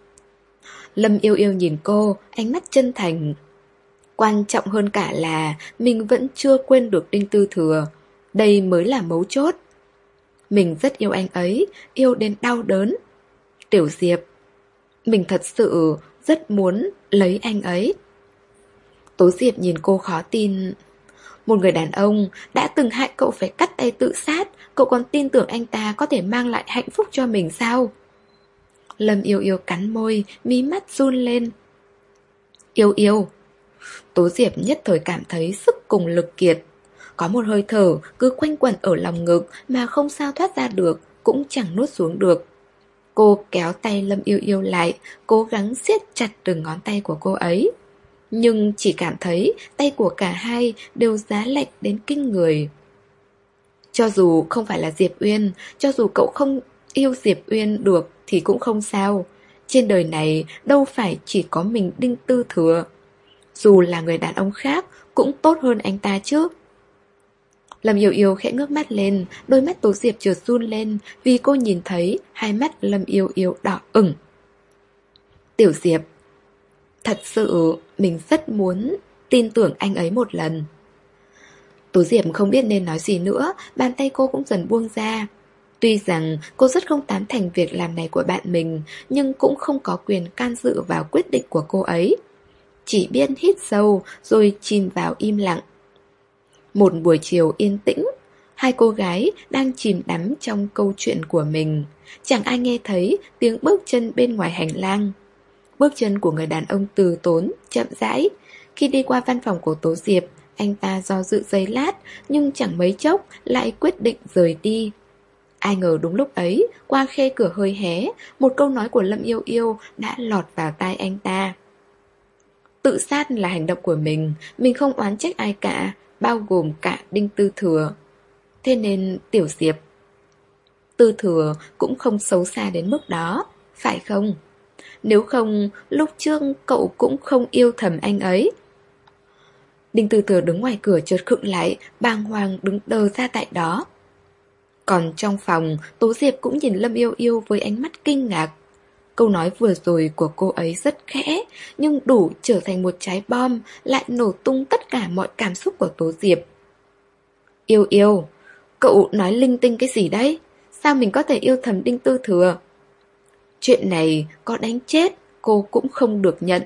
Lâm Yêu Yêu nhìn cô, ánh mắt chân thành. Quan trọng hơn cả là mình vẫn chưa quên được Đinh Tư Thừa. Đây mới là mấu chốt. Mình rất yêu anh ấy, yêu đến đau đớn. Tiểu Diệp, mình thật sự rất muốn lấy anh ấy. Tố Diệp nhìn cô khó tin. Một người đàn ông đã từng hại cậu phải cắt tay tự sát, cậu còn tin tưởng anh ta có thể mang lại hạnh phúc cho mình sao? Lâm Yêu Yêu cắn môi, mí mắt run lên. Yêu Yêu. Tố Diệp nhất thời cảm thấy sức cùng lực kiệt. Có một hơi thở cứ quanh quẩn ở lòng ngực mà không sao thoát ra được, cũng chẳng nuốt xuống được. Cô kéo tay Lâm Yêu Yêu lại, cố gắng siết chặt từng ngón tay của cô ấy. Nhưng chỉ cảm thấy tay của cả hai đều giá lạnh đến kinh người. Cho dù không phải là Diệp Uyên, cho dù cậu không yêu Diệp Uyên được thì cũng không sao. Trên đời này đâu phải chỉ có mình Đinh Tư Thừa. Dù là người đàn ông khác cũng tốt hơn anh ta chứ. Lâm Yêu Yêu khẽ ngước mắt lên, đôi mắt Tố Diệp chợt run lên vì cô nhìn thấy hai mắt Lâm Yêu Yêu đỏ ửng. Tiểu Diệp, Thật sự mình rất muốn tin tưởng anh ấy một lần. Tú Diệp không biết nên nói gì nữa, bàn tay cô cũng dần buông ra. Tuy rằng cô rất không tán thành việc làm này của bạn mình, nhưng cũng không có quyền can dự vào quyết định của cô ấy. Chỉ biết hít sâu rồi chìm vào im lặng. Một buổi chiều yên tĩnh, hai cô gái đang chìm đắm trong câu chuyện của mình. Chẳng ai nghe thấy tiếng bước chân bên ngoài hành lang. Bước chân của người đàn ông từ tốn, chậm rãi. Khi đi qua văn phòng của Tố Diệp, anh ta do dự giây lát, nhưng chẳng mấy chốc lại quyết định rời đi. Ai ngờ đúng lúc ấy, qua khe cửa hơi hé, một câu nói của Lâm Yêu Yêu đã lọt vào tai anh ta. Tự sát là hành động của mình, mình không oán trách ai cả, bao gồm cả Đinh Tư Thừa. Thế nên Tiểu Diệp, Tư Thừa cũng không xấu xa đến mức đó, phải không? Nếu không, lúc trước cậu cũng không yêu thầm anh ấy. Đinh Tư Thừa đứng ngoài cửa chợt khựng lại, bàng hoàng đứng đờ ra tại đó. Còn trong phòng, Tố Diệp cũng nhìn Lâm Yêu Yêu với ánh mắt kinh ngạc. Câu nói vừa rồi của cô ấy rất khẽ, nhưng đủ trở thành một trái bom, lại nổ tung tất cả mọi cảm xúc của Tố Diệp. Yêu Yêu, cậu nói linh tinh cái gì đấy? Sao mình có thể yêu thầm Đinh Tư Thừa? Chuyện này có đánh chết, cô cũng không được nhận.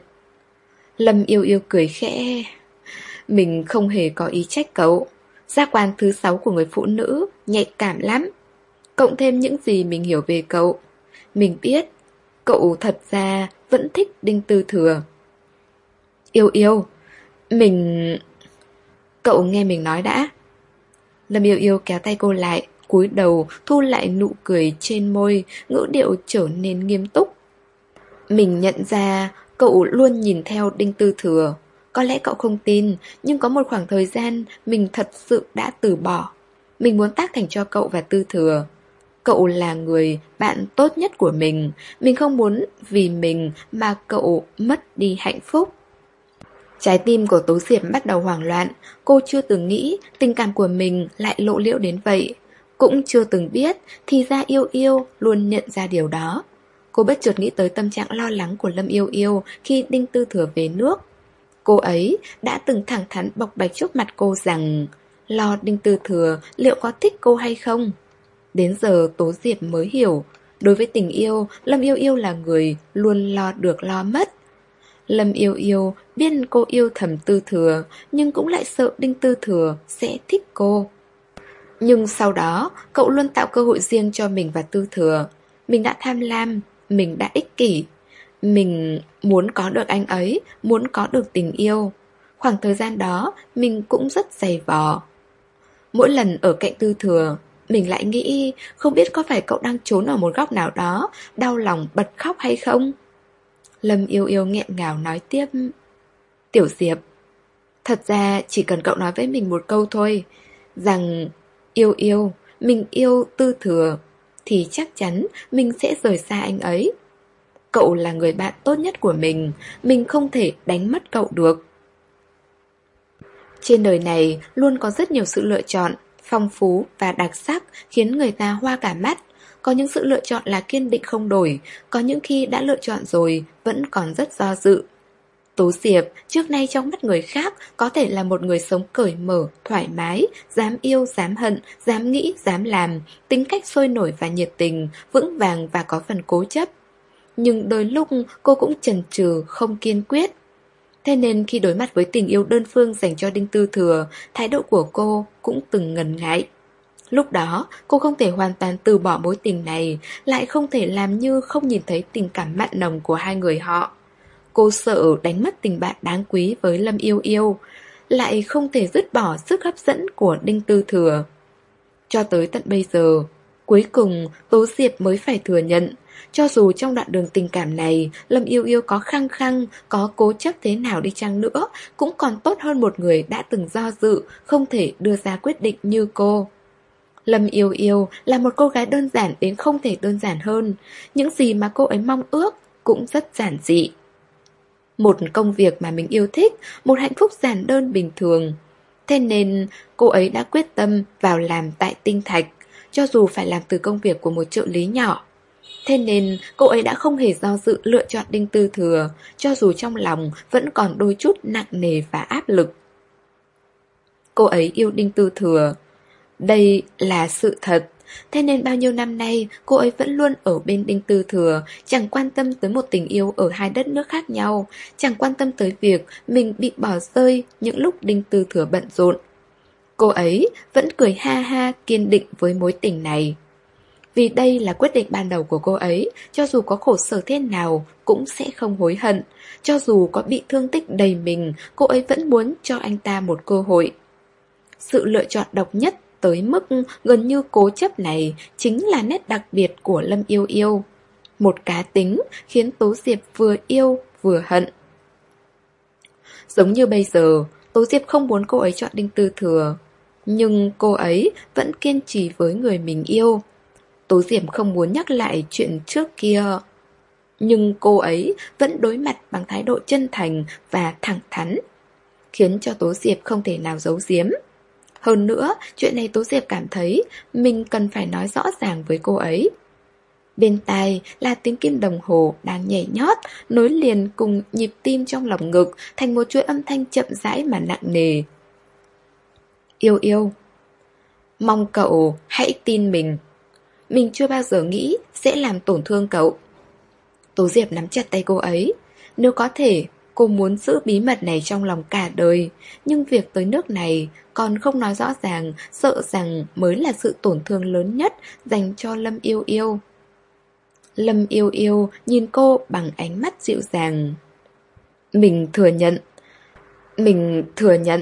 Lâm Yêu Yêu cười khẽ. Mình không hề có ý trách cậu. Giác quan thứ sáu của người phụ nữ nhạy cảm lắm. Cộng thêm những gì mình hiểu về cậu, mình biết cậu thật ra vẫn thích Đinh Tư Thừa. Yêu Yêu, mình... Cậu nghe mình nói đã. Lâm Yêu Yêu kéo tay cô lại, cúi đầu thu lại nụ cười trên môi, ngữ điệu trở nên nghiêm túc. Mình nhận ra cậu luôn nhìn theo Đinh Tư Thừa. Có lẽ cậu không tin, nhưng có một khoảng thời gian mình thật sự đã từ bỏ. Mình muốn tác thành cho cậu và Tư Thừa. Cậu là người bạn tốt nhất của mình. Mình không muốn vì mình mà cậu mất đi hạnh phúc. Trái tim của Tố Diệp bắt đầu hoảng loạn. Cô chưa từng nghĩ tình cảm của mình lại lộ liễu đến vậy. Cũng chưa từng biết thì ra Yêu Yêu luôn nhận ra điều đó. Cô bất chợt nghĩ tới tâm trạng lo lắng của Lâm Yêu Yêu khi Đinh Tư Thừa về nước. Cô ấy đã từng thẳng thắn bộc bạch trước mặt cô rằng lo Đinh Tư Thừa liệu có thích cô hay không. Đến giờ Tố Diệp mới hiểu, đối với tình yêu, Lâm Yêu Yêu là người luôn lo được lo mất. Lâm Yêu Yêu biết cô yêu thầm Tư Thừa, nhưng cũng lại sợ Đinh Tư Thừa sẽ thích cô. Nhưng sau đó, cậu luôn tạo cơ hội riêng cho mình và Tư Thừa. Mình đã tham lam, mình đã ích kỷ. Mình muốn có được anh ấy, muốn có được tình yêu. Khoảng thời gian đó, mình cũng rất dày vò. Mỗi lần ở cạnh Tư Thừa, mình lại nghĩ không biết có phải cậu đang trốn ở một góc nào đó, đau lòng bật khóc hay không? Lâm Yêu Yêu nghẹn ngào nói tiếp. Tiểu Diệp, thật ra chỉ cần cậu nói với mình một câu thôi, rằng Yêu Yêu, mình yêu Tư Thừa, thì chắc chắn mình sẽ rời xa anh ấy. Cậu là người bạn tốt nhất của mình, mình không thể đánh mất cậu được. Trên đời này luôn có rất nhiều sự lựa chọn, phong phú và đặc sắc khiến người ta hoa cả mắt. Có những sự lựa chọn là kiên định không đổi, có những khi đã lựa chọn rồi vẫn còn rất do dự. Tố Diệp trước nay trong mắt người khác có thể là một người sống cởi mở, thoải mái, dám yêu, dám hận, dám nghĩ, dám làm, tính cách sôi nổi và nhiệt tình, vững vàng và có phần cố chấp. Nhưng đôi lúc cô cũng chần chừ không kiên quyết. Thế nên khi đối mặt với tình yêu đơn phương dành cho Đinh Tư Thừa, thái độ của cô cũng từng ngần ngại. Lúc đó, cô không thể hoàn toàn từ bỏ mối tình này, lại không thể làm như không nhìn thấy tình cảm mặn nồng của hai người họ. Cô sợ đánh mất tình bạn đáng quý với Lâm Yêu Yêu, lại không thể dứt bỏ sức hấp dẫn của Đinh Tư Thừa. Cho tới tận bây giờ, cuối cùng Tố Diệp mới phải thừa nhận, cho dù trong đoạn đường tình cảm này Lâm Yêu Yêu có khăng khăng, có cố chấp thế nào đi chăng nữa, cũng còn tốt hơn một người đã từng do dự, không thể đưa ra quyết định như cô. Lâm Yêu Yêu là một cô gái đơn giản đến không thể đơn giản hơn. Những gì mà cô ấy mong ước cũng rất giản dị. Một công việc mà mình yêu thích, một hạnh phúc giản đơn bình thường. Thế nên cô ấy đã quyết tâm vào làm tại Tinh Thạch, cho dù phải làm từ công việc của một trợ lý nhỏ. Thế nên cô ấy đã không hề do dự lựa chọn Đinh Tư Thừa, cho dù trong lòng vẫn còn đôi chút nặng nề và áp lực. Cô ấy yêu Đinh Tư Thừa. Đây là sự thật. Thế nên bao nhiêu năm nay cô ấy vẫn luôn ở bên Đinh Tư Thừa, chẳng quan tâm tới một tình yêu ở hai đất nước khác nhau, chẳng quan tâm tới việc mình bị bỏ rơi những lúc Đinh Tư Thừa bận rộn. Cô ấy vẫn cười ha ha kiên định với mối tình này. Vì đây là quyết định ban đầu của cô ấy, cho dù có khổ sở thế nào cũng sẽ không hối hận. Cho dù có bị thương tích đầy mình, cô ấy vẫn muốn cho anh ta một cơ hội. Sự lựa chọn độc nhất tới mức gần như cố chấp này chính là nét đặc biệt của Lâm Yêu Yêu. Một cá tính khiến Tố Diệp vừa yêu vừa hận. Giống như bây giờ, Tố Diệp không muốn cô ấy chọn Đinh Tư Thừa, nhưng cô ấy vẫn kiên trì với người mình yêu. Tố Diệp không muốn nhắc lại chuyện trước kia, nhưng cô ấy vẫn đối mặt bằng thái độ chân thành và thẳng thắn, khiến cho Tố Diệp không thể nào giấu giếm. Hơn nữa, chuyện này Tố Diệp cảm thấy mình cần phải nói rõ ràng với cô ấy. Bên tai là tiếng kim đồng hồ đang nhảy nhót, nối liền cùng nhịp tim trong lòng ngực thành một chuỗi âm thanh chậm rãi mà nặng nề. Yêu yêu, mong cậu hãy tin mình. Mình chưa bao giờ nghĩ sẽ làm tổn thương cậu. Tố Diệp nắm chặt tay cô ấy. Nếu có thể, cô muốn giữ bí mật này trong lòng cả đời. Nhưng việc tới nước này còn không nói rõ ràng, sợ rằng mới là sự tổn thương lớn nhất dành cho Lâm Yêu Yêu. Lâm Yêu Yêu nhìn cô bằng ánh mắt dịu dàng. Mình thừa nhận. Mình thừa nhận.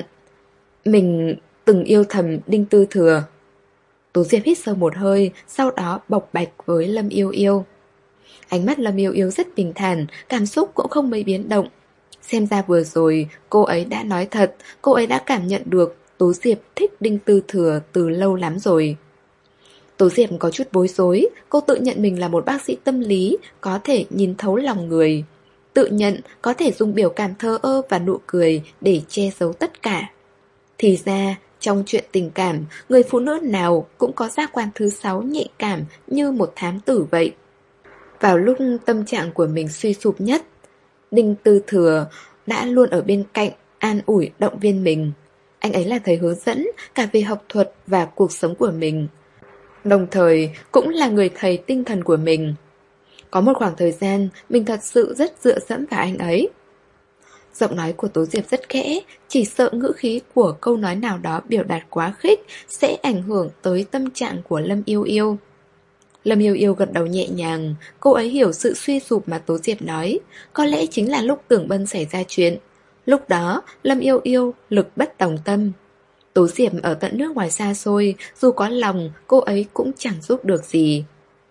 Mình từng yêu thầm Đinh Tư Thừa. Tố Diệp hít sâu một hơi, sau đó bộc bạch với Lâm Yêu Yêu. Ánh mắt Lâm Yêu Yêu rất bình thản, cảm xúc cũng không mấy biến động. Xem ra vừa rồi, cô ấy đã nói thật, cô ấy đã cảm nhận được Tố Diệp thích Đinh Tư Thừa từ lâu lắm rồi. Tố Diệp có chút bối rối, cô tự nhận mình là một bác sĩ tâm lý, có thể nhìn thấu lòng người. Tự nhận có thể dùng biểu cảm thờ ơ và nụ cười để che giấu tất cả. Thì ra, trong chuyện tình cảm, người phụ nữ nào cũng có giác quan thứ sáu nhạy cảm như một thám tử vậy. Vào lúc tâm trạng của mình suy sụp nhất, Đinh Tư Thừa đã luôn ở bên cạnh, an ủi động viên mình. Anh ấy là thầy hướng dẫn cả về học thuật và cuộc sống của mình, đồng thời cũng là người thầy tinh thần của mình. Có một khoảng thời gian, mình thật sự rất dựa dẫm vào anh ấy. Giọng nói của Tố Diệp rất khẽ, chỉ sợ ngữ khí của câu nói nào đó biểu đạt quá khích sẽ ảnh hưởng tới tâm trạng của Lâm Yêu Yêu. Lâm Yêu Yêu gật đầu nhẹ nhàng, cô ấy hiểu sự suy sụp mà Tố Diệp nói, có lẽ chính là lúc Tưởng Bân xảy ra chuyện. Lúc đó, Lâm Yêu Yêu lực bất tòng tâm. Tố Diệp ở tận nước ngoài xa xôi, dù có lòng, cô ấy cũng chẳng giúp được gì.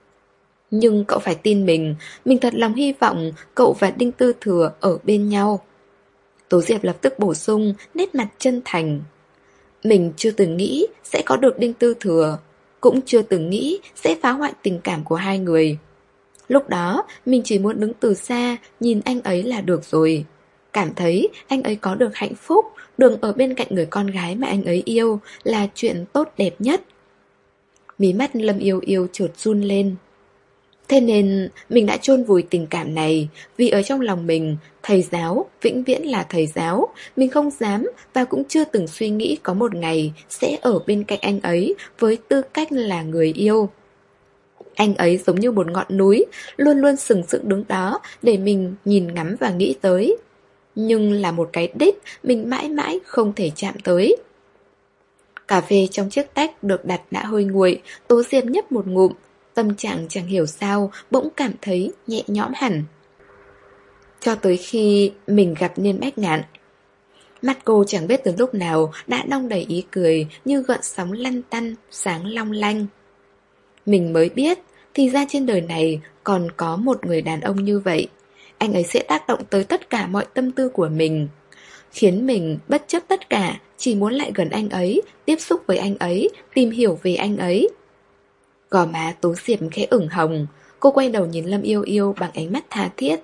Nhưng cậu phải tin mình, mình thật lòng hy vọng cậu và Đinh Tư Thừa ở bên nhau. Tố Diệp lập tức bổ sung, nét mặt chân thành. Mình chưa từng nghĩ sẽ có được Đinh Tư Thừa, cũng chưa từng nghĩ sẽ phá hoại tình cảm của hai người. Lúc đó, mình chỉ muốn đứng từ xa, nhìn anh ấy là được rồi. Cảm thấy anh ấy có được hạnh phúc, được ở bên cạnh người con gái mà anh ấy yêu là chuyện tốt đẹp nhất. Mí mắt Lâm Yêu Yêu chợt run lên. Thế nên mình đã chôn vùi tình cảm này, vì ở trong lòng mình, thầy giáo vĩnh viễn là thầy giáo. Mình không dám và cũng chưa từng suy nghĩ có một ngày sẽ ở bên cạnh anh ấy với tư cách là người yêu. Anh ấy giống như một ngọn núi, luôn luôn sừng sững đứng đó để mình nhìn ngắm và nghĩ tới. Nhưng là một cái đích mình mãi mãi không thể chạm tới. Cà phê trong chiếc tách được đặt đã hơi nguội, Tố Diệp nhấp một ngụm. Tâm trạng chẳng hiểu sao bỗng cảm thấy nhẹ nhõm hẳn. Cho tới khi mình gặp Niên Bách Ngạn. Mắt cô chẳng biết từ lúc nào đã đong đầy ý cười như gợn sóng lăn tăn, sáng long lanh. Mình mới biết, thì ra trên đời này còn có một người đàn ông như vậy. Anh ấy sẽ tác động tới tất cả mọi tâm tư của mình, khiến mình bất chấp tất cả chỉ muốn lại gần anh ấy, tiếp xúc với anh ấy, tìm hiểu về anh ấy. Gò má Tố Diệp khẽ ửng hồng. Cô quay đầu nhìn Lâm Yêu Yêu bằng ánh mắt tha thiết.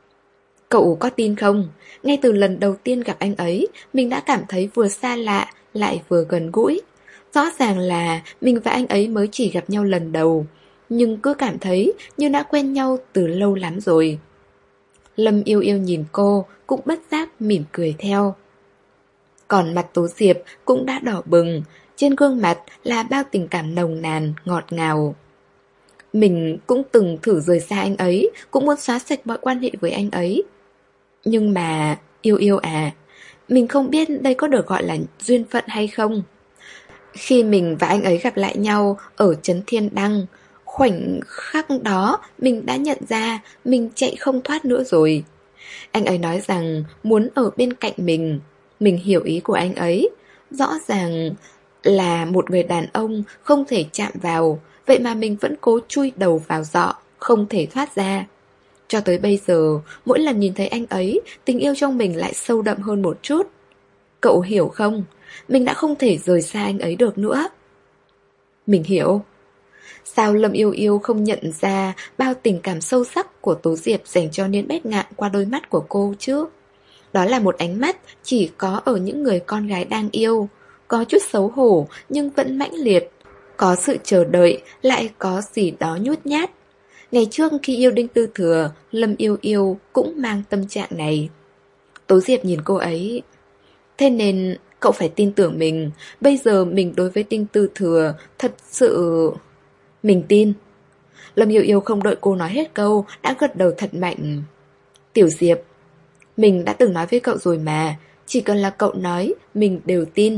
Cậu có tin không? Ngay từ lần đầu tiên gặp anh ấy, mình đã cảm thấy vừa xa lạ lại vừa gần gũi. Rõ ràng là mình và anh ấy mới chỉ gặp nhau lần đầu, nhưng cứ cảm thấy như đã quen nhau từ lâu lắm rồi. Lâm Yêu Yêu nhìn cô, cũng bất giác mỉm cười theo. Còn mặt Tố Diệp cũng đã đỏ bừng, trên gương mặt là bao tình cảm nồng nàn, ngọt ngào. Mình cũng từng thử rời xa anh ấy, cũng muốn xóa sạch mọi quan hệ với anh ấy. Nhưng mà, Yêu Yêu à, mình không biết đây có được gọi là duyên phận hay không. Khi mình và anh ấy gặp lại nhau ở Trấn Thiên Đăng, khoảnh khắc đó mình đã nhận ra mình chạy không thoát nữa rồi. Anh ấy nói rằng muốn ở bên cạnh mình. Mình hiểu ý của anh ấy. Rõ ràng là một người đàn ông không thể chạm vào, vậy mà mình vẫn cố chui đầu vào giọ, không thể thoát ra. Cho tới bây giờ, mỗi lần nhìn thấy anh ấy, tình yêu trong mình lại sâu đậm hơn một chút. Cậu hiểu không? Mình đã không thể rời xa anh ấy được nữa. Mình hiểu. Sao Lâm Yêu Yêu không nhận ra bao tình cảm sâu sắc của Tố Diệp dành cho Niên Bách Ngạn qua đôi mắt của cô chứ? Đó là một ánh mắt chỉ có ở những người con gái đang yêu, có chút xấu hổ nhưng vẫn mãnh liệt, có sự chờ đợi, lại có gì đó nhút nhát. Ngày trước khi yêu Đinh Tư Thừa, Lâm Yêu Yêu cũng mang tâm trạng này. Tố Diệp nhìn cô ấy. Thế nên cậu phải tin tưởng mình. Bây giờ mình đối với Đinh Tư Thừa thật sự... Mình tin. Lâm Yêu Yêu không đợi cô nói hết câu, đã gật đầu thật mạnh. Tiểu Diệp, mình đã từng nói với cậu rồi mà, chỉ cần là cậu nói, mình đều tin.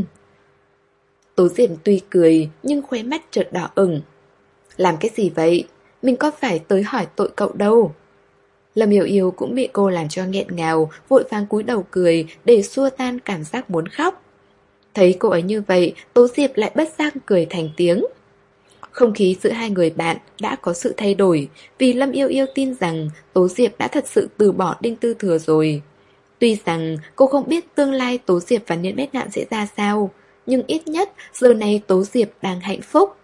Tố Diệp tuy cười, nhưng khóe mắt chợt đỏ ửng. Làm cái gì vậy? Mình có phải tới hỏi tội cậu đâu. Lâm Yêu Yêu cũng bị cô làm cho nghẹn ngào, vội vàng cúi đầu cười để xua tan cảm giác muốn khóc. Thấy cô ấy như vậy, Tố Diệp lại bất giác cười thành tiếng. Không khí giữa hai người bạn đã có sự thay đổi, vì Lâm Yêu Yêu tin rằng Tố Diệp đã thật sự từ bỏ Đinh Tư Thừa rồi. Tuy rằng cô không biết tương lai Tố Diệp và Niên Bách Ngạn sẽ ra sao, nhưng ít nhất giờ này Tố Diệp đang hạnh phúc.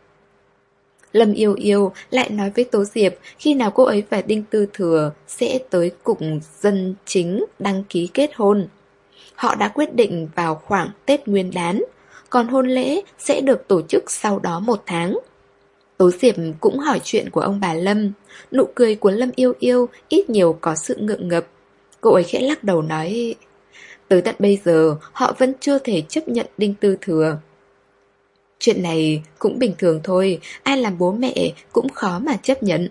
Lâm Yêu Yêu lại nói với Tố Diệp khi nào cô ấy và Đinh Tư Thừa sẽ tới cục dân chính đăng ký kết hôn. Họ đã quyết định vào khoảng Tết Nguyên Đán, còn hôn lễ sẽ được tổ chức sau đó một tháng. Tố Diệp cũng hỏi chuyện của ông bà Lâm. Nụ cười của Lâm Yêu Yêu ít nhiều có sự ngượng ngập. Cô ấy khẽ lắc đầu nói, tới tận bây giờ họ vẫn chưa thể chấp nhận Đinh Tư Thừa. Chuyện này cũng bình thường thôi, ai làm bố mẹ cũng khó mà chấp nhận.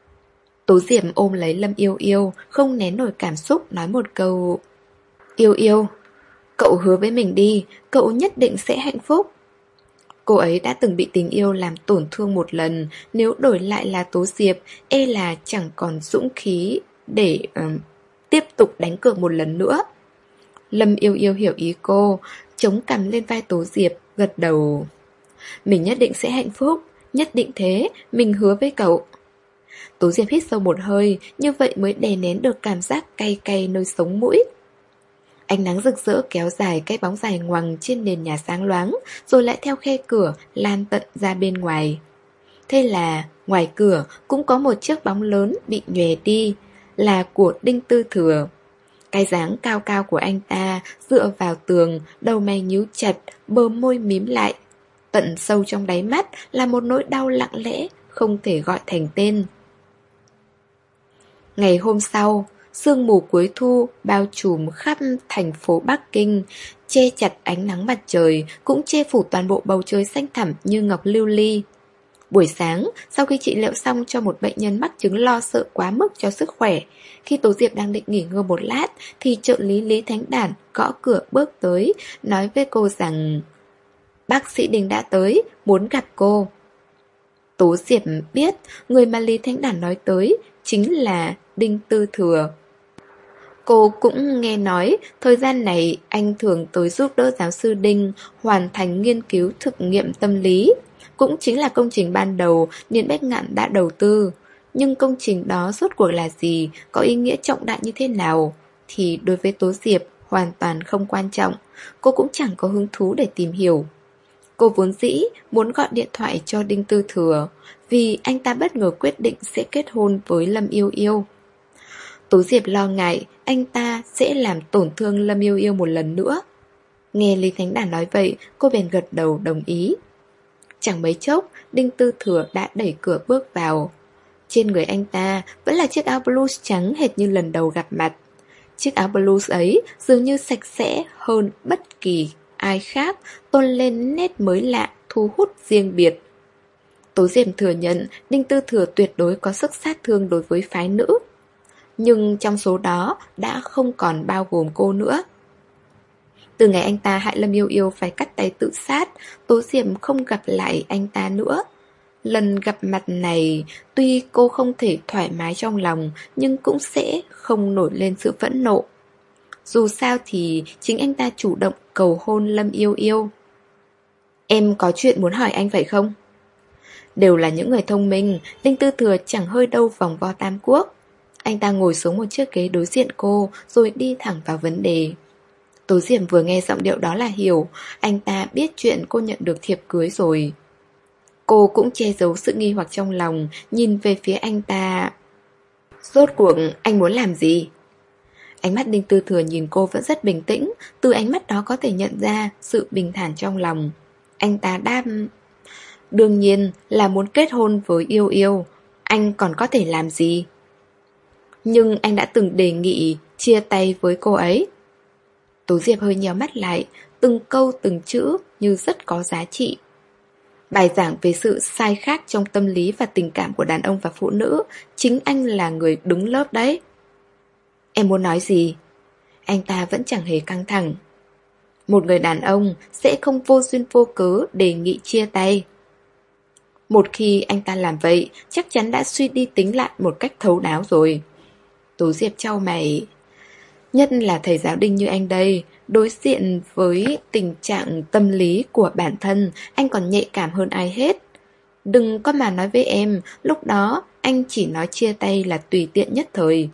Tố Diệp ôm lấy Lâm Yêu Yêu, không nén nổi cảm xúc, nói một câu, Yêu Yêu, cậu hứa với mình đi, cậu nhất định sẽ hạnh phúc. Cô ấy đã từng bị tình yêu làm tổn thương một lần, nếu đổi lại là Tố Diệp, e là chẳng còn dũng khí để uh, tiếp tục đánh cược một lần nữa. Lâm Yêu Yêu hiểu ý cô, chống cằm lên vai Tố Diệp, gật đầu. Mình nhất định sẽ hạnh phúc, nhất định thế, mình hứa với cậu. Tố Diệp hít sâu một hơi, như vậy mới đè nén được cảm giác cay cay nơi sống mũi. Ánh nắng rực rỡ kéo dài cái bóng dài ngoằng trên nền nhà sáng loáng, rồi lại theo khe cửa lan tận ra bên ngoài. Thế là ngoài cửa cũng có một chiếc bóng lớn bị nhòe đi, là của Đinh Tư Thừa. Cái dáng cao cao của anh ta dựa vào tường, đầu mày nhíu chặt, bờ môi mím lại. Tận sâu trong đáy mắt là một nỗi đau lặng lẽ, không thể gọi thành tên. Ngày hôm sau, sương mù cuối thu bao trùm khắp thành phố Bắc Kinh, che chặt ánh nắng mặt trời, cũng che phủ toàn bộ bầu trời xanh thẳm như ngọc lưu ly. Buổi sáng, sau khi trị liệu xong cho một bệnh nhân mắc chứng lo sợ quá mức cho sức khỏe, khi Tố Diệp đang định nghỉ ngơi một lát, thì trợ lý Lý Thánh Đản gõ cửa bước tới, nói với cô rằng bác sĩ Đinh đã tới, muốn gặp cô. Tố Diệp biết người mà Lý Thánh Đản nói tới chính là Đinh Tư Thừa. Cô cũng nghe nói thời gian này anh thường tới giúp đỡ giáo sư Đinh hoàn thành nghiên cứu thực nghiệm tâm lý, cũng chính là công trình ban đầu Niên Bách Ngạn đã đầu tư. Nhưng công trình đó rốt cuộc là gì, có ý nghĩa trọng đại như thế nào, thì đối với Tố Diệp hoàn toàn không quan trọng. Cô cũng chẳng có hứng thú để tìm hiểu. Cô vốn dĩ muốn gọi điện thoại cho Đinh Tư Thừa, vì anh ta bất ngờ quyết định sẽ kết hôn với Lâm Yêu Yêu. Tố Diệp lo ngại anh ta sẽ làm tổn thương Lâm Yêu Yêu một lần nữa. Nghe Lý Thánh Đản nói vậy, cô bèn gật đầu đồng ý. Chẳng mấy chốc, Đinh Tư Thừa đã đẩy cửa bước vào. Trên người anh ta vẫn là chiếc áo blues trắng hệt như lần đầu gặp mặt. Chiếc áo blues ấy dường như sạch sẽ hơn bất kỳ ai khác, tôn lên nét mới lạ, thu hút riêng biệt. Tố Diệp thừa nhận Đinh Tư Thừa tuyệt đối có sức sát thương đối với phái nữ. Nhưng trong số đó đã không còn bao gồm cô nữa. Từ ngày anh ta hại Lâm Yêu Yêu phải cắt tay tự sát, Tố Diệp không gặp lại anh ta nữa. Lần gặp mặt này, tuy cô không thể thoải mái trong lòng, nhưng cũng sẽ không nổi lên sự phẫn nộ. Dù sao thì chính anh ta chủ động cầu hôn Lâm Yêu Yêu. Em có chuyện muốn hỏi anh phải không? Đều là những người thông minh, Đinh Tư Thừa chẳng hơi đâu vòng vo Tam Quốc. Anh ta ngồi xuống một chiếc ghế đối diện cô, rồi đi thẳng vào vấn đề. Tố Diệp vừa nghe giọng điệu đó là hiểu, anh ta biết chuyện cô nhận được thiệp cưới rồi. Cô cũng che giấu sự nghi hoặc trong lòng, nhìn về phía anh ta. Rốt cuộc anh muốn làm gì? Ánh mắt Đinh Tư Thừa nhìn cô vẫn rất bình tĩnh, từ ánh mắt đó có thể nhận ra sự bình thản trong lòng. Anh ta đáp: đương nhiên là muốn kết hôn với Yêu Yêu, anh còn có thể làm gì? Nhưng anh đã từng đề nghị chia tay với cô ấy. Tố Diệp hơi nhíu mắt lại, từng câu từng chữ như rất có giá trị. Bài giảng về sự sai khác trong tâm lý và tình cảm của đàn ông và phụ nữ, chính anh là người đứng lớp đấy. Em muốn nói gì? Anh ta vẫn chẳng hề căng thẳng. Một người đàn ông sẽ không vô duyên vô cớ đề nghị chia tay. Một khi anh ta làm vậy, chắc chắn đã suy đi tính lại một cách thấu đáo rồi. Tố Diệp chau mày. Nhất là thầy giáo Đinh như anh đây, đối diện với tình trạng tâm lý của bản thân, anh còn nhạy cảm hơn ai hết. Đừng có mà nói với em, lúc đó anh chỉ nói chia tay là tùy tiện nhất thời.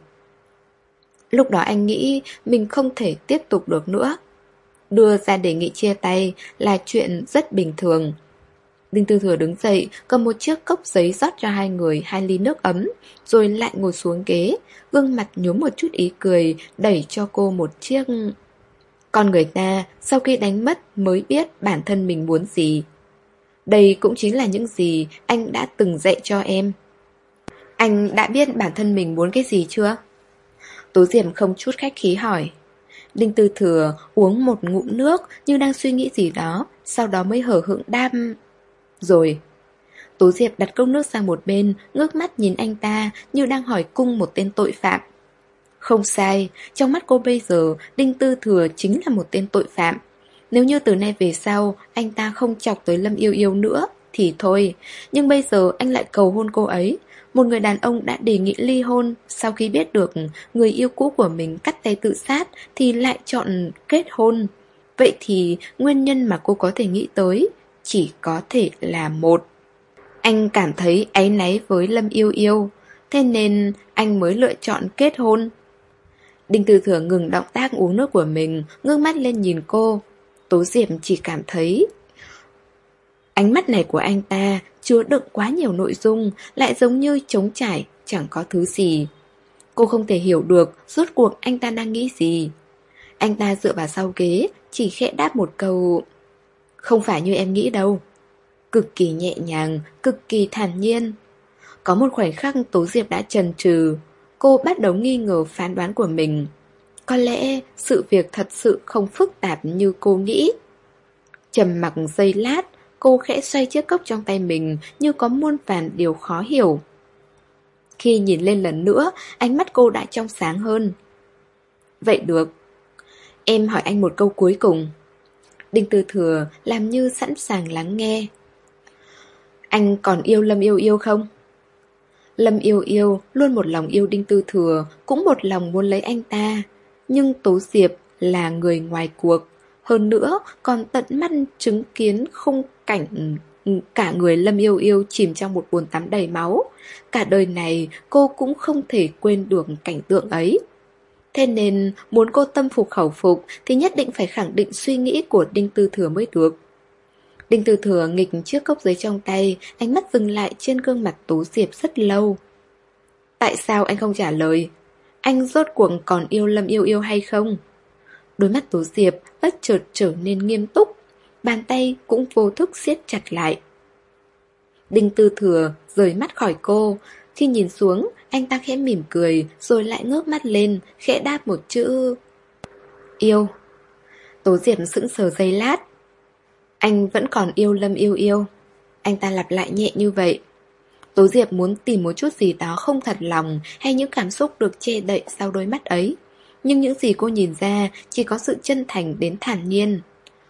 Lúc đó anh nghĩ mình không thể tiếp tục được nữa. Đưa ra đề nghị chia tay là chuyện rất bình thường. Đinh Tư Thừa đứng dậy, cầm một chiếc cốc giấy rót cho hai người hai ly nước ấm, rồi lại ngồi xuống ghế, gương mặt nhuốm một chút ý cười, đẩy cho cô một chiếc. Con người ta sau khi đánh mất mới biết bản thân mình muốn gì. Đây cũng chính là những gì anh đã từng dạy cho em. Anh đã biết bản thân mình muốn cái gì chưa? Tố Diệp không chút khách khí hỏi. Đinh Tư Thừa uống một ngụm nước như đang suy nghĩ gì đó, sau đó mới hở hững đáp. Rồi. Tố Diệp đặt cốc nước sang một bên, ngước mắt nhìn anh ta như đang hỏi cung một tên tội phạm. Không sai, trong mắt cô bây giờ, Đinh Tư Thừa chính là một tên tội phạm. Nếu như từ nay về sau, anh ta không chọc tới Lâm Yêu Yêu nữa, thì thôi. Nhưng bây giờ anh lại cầu hôn cô ấy. Một người đàn ông đã đề nghị ly hôn, sau khi biết được người yêu cũ của mình cắt tay tự sát, thì lại chọn kết hôn. Vậy thì nguyên nhân mà cô có thể nghĩ tới chỉ có thể là một. Anh cảm thấy áy náy với Lâm Yêu Yêu, thế nên anh mới lựa chọn kết hôn. Đinh Tư Thừa ngừng động tác uống nước của mình, ngước mắt lên nhìn cô. Tố Diệp chỉ cảm thấy ánh mắt này của anh ta chứa đựng quá nhiều nội dung, lại giống như trống trải, chẳng có thứ gì. Cô không thể hiểu được rốt cuộc anh ta đang nghĩ gì. Anh ta dựa vào sau ghế, chỉ khẽ đáp một câu: không phải như em nghĩ đâu. Cực kỳ nhẹ nhàng, cực kỳ thản nhiên. Có một khoảnh khắc Tố Diệp đã chần chừ. Cô bắt đầu nghi ngờ phán đoán của mình. Có lẽ sự việc thật sự không phức tạp như cô nghĩ. Trầm mặc giây lát, cô khẽ xoay chiếc cốc trong tay mình như có muôn vàn điều khó hiểu. Khi nhìn lên lần nữa, ánh mắt cô đã trong sáng hơn. Vậy được. Em hỏi anh một câu cuối cùng. Đinh Tư Thừa làm như sẵn sàng lắng nghe. Anh còn yêu Lâm Yêu Yêu không? Lâm Yêu Yêu luôn một lòng yêu Đinh Tư Thừa, cũng một lòng muốn lấy anh ta. Nhưng Tố Diệp là người ngoài cuộc. Hơn nữa còn tận mắt chứng kiến khung cảnh cả người Lâm Yêu Yêu chìm trong một bồn tắm đầy máu. Cả đời này cô cũng không thể quên được cảnh tượng ấy. Thế nên muốn cô tâm phục khẩu phục thì nhất định phải khẳng định suy nghĩ của Đinh Tư Thừa mới được. Đinh Tư Thừa nghịch chiếc cốc giấy trong tay, ánh mắt dừng lại trên gương mặt Tố Diệp rất lâu. Tại sao anh không trả lời? Anh rốt cuộc còn yêu Lâm Yêu Yêu hay không? Đôi mắt Tố Diệp bất chợt trở nên nghiêm túc, bàn tay cũng vô thức siết chặt lại. Đinh Tư Thừa rời mắt khỏi cô. Khi nhìn xuống, anh ta khẽ mỉm cười, rồi lại ngước mắt lên, khẽ đáp một chữ: yêu. Tố Diệp sững sờ giây lát. Anh vẫn còn yêu Lâm Yêu Yêu. Anh ta lặp lại nhẹ như vậy. Tố Diệp muốn tìm một chút gì đó không thật lòng, hay những cảm xúc được che đậy sau đôi mắt ấy. Nhưng những gì cô nhìn ra chỉ có sự chân thành đến thản nhiên.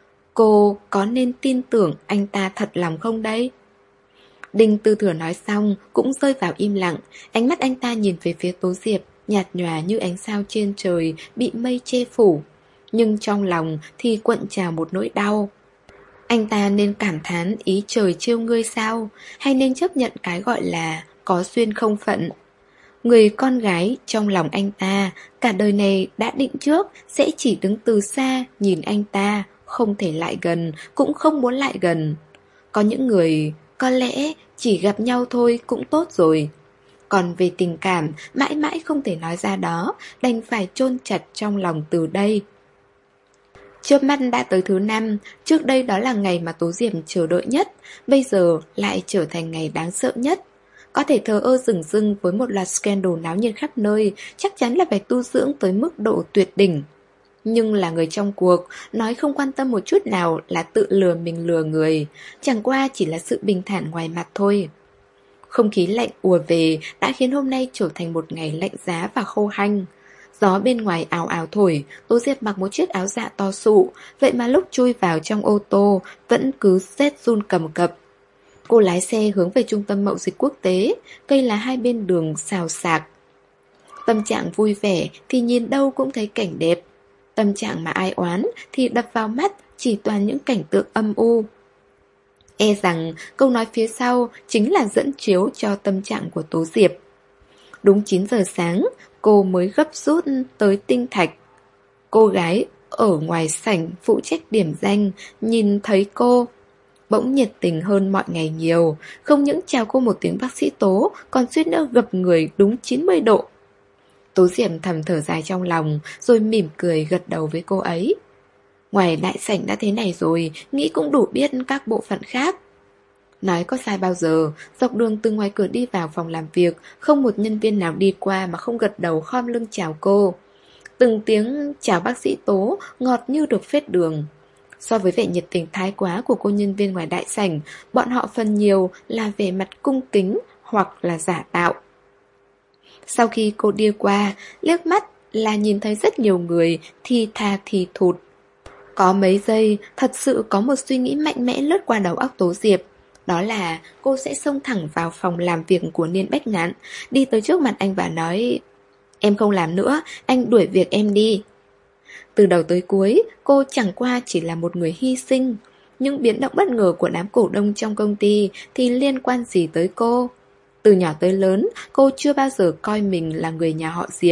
Cô có nên tin tưởng anh ta thật lòng không đây? Đinh Tư Thừa nói xong cũng rơi vào im lặng. Ánh mắt anh ta nhìn về phía Tố Diệp, nhạt nhòa như ánh sao trên trời bị mây che phủ. Nhưng trong lòng thì cuộn trào một nỗi đau. Anh ta nên cảm thán ý trời trêu ngươi sao? Hay nên chấp nhận cái gọi là có duyên không phận? Người con gái trong lòng anh ta cả đời này đã định trước sẽ chỉ đứng từ xa nhìn anh ta, không thể lại gần, cũng không muốn lại gần. Có những người có lẽ chỉ gặp nhau thôi cũng tốt rồi. Còn về tình cảm mãi mãi không thể nói ra đó, đành phải chôn chặt trong lòng từ đây. Chớp mắt đã tới thứ năm. Trước đây đó là ngày mà Tố Diệp chờ đợi nhất, bây giờ lại trở thành ngày đáng sợ nhất. Có thể thờ ơ dửng dưng với một loạt scandal náo nhiệt khắp nơi, chắc chắn là phải tu dưỡng tới mức độ tuyệt đỉnh. Nhưng là người trong cuộc, nói không quan tâm một chút nào là tự lừa mình lừa người. Chẳng qua chỉ là sự bình thản ngoài mặt thôi. Không khí lạnh ùa về đã khiến hôm nay trở thành một ngày lạnh giá và khô hanh. Gió bên ngoài ào ào thổi, Tố Diệp mặc một chiếc áo dạ to sụ, vậy mà lúc chui vào trong ô tô vẫn cứ rét run cầm cập. Cô lái xe hướng về trung tâm mậu dịch quốc tế, cây lá hai bên đường xào xạc. Tâm trạng vui vẻ thì nhìn đâu cũng thấy cảnh đẹp. Tâm trạng mà ai oán thì đập vào mắt chỉ toàn những cảnh tượng âm u. E rằng câu nói phía sau chính là dẫn chiếu cho tâm trạng của Tố Diệp. Đúng chín giờ sáng, cô mới gấp rút tới Tinh Thạch. Cô gái ở ngoài sảnh phụ trách điểm danh nhìn thấy cô bỗng nhiệt tình hơn mọi ngày nhiều. Không những chào cô một tiếng bác sĩ Tố, còn suýt nữa gập người đúng chín mươi độ. Tố Diệp thầm thở dài trong lòng, rồi mỉm cười gật đầu với cô ấy. Ngoài đại sảnh đã thế này rồi, nghĩ cũng đủ biết các bộ phận khác. Nói có sai bao giờ, dọc đường từ ngoài cửa đi vào phòng làm việc, không một nhân viên nào đi qua mà không gật đầu khom lưng chào cô. Từng tiếng chào bác sĩ Tố ngọt như được phết đường. So với vẻ nhiệt tình thái quá của cô nhân viên ngoài đại sảnh, bọn họ phần nhiều là vẻ mặt cung kính hoặc là giả tạo. Sau khi cô đi qua, liếc mắt là nhìn thấy rất nhiều người thì thà thì thụt. Có mấy giây, thật sự có một suy nghĩ mạnh mẽ lướt qua đầu óc Tố Diệp. Đó là cô sẽ xông thẳng vào phòng làm việc của Niên Bách Ngạn, đi tới trước mặt anh và nói: Em không làm nữa, anh đuổi việc em đi. Từ đầu tới cuối, cô chẳng qua chỉ là một người hy sinh. Nhưng biến động bất ngờ của đám cổ đông trong công ty thì liên quan gì tới cô? Từ nhỏ tới lớn, cô chưa bao giờ coi mình là người nhà họ Diệp.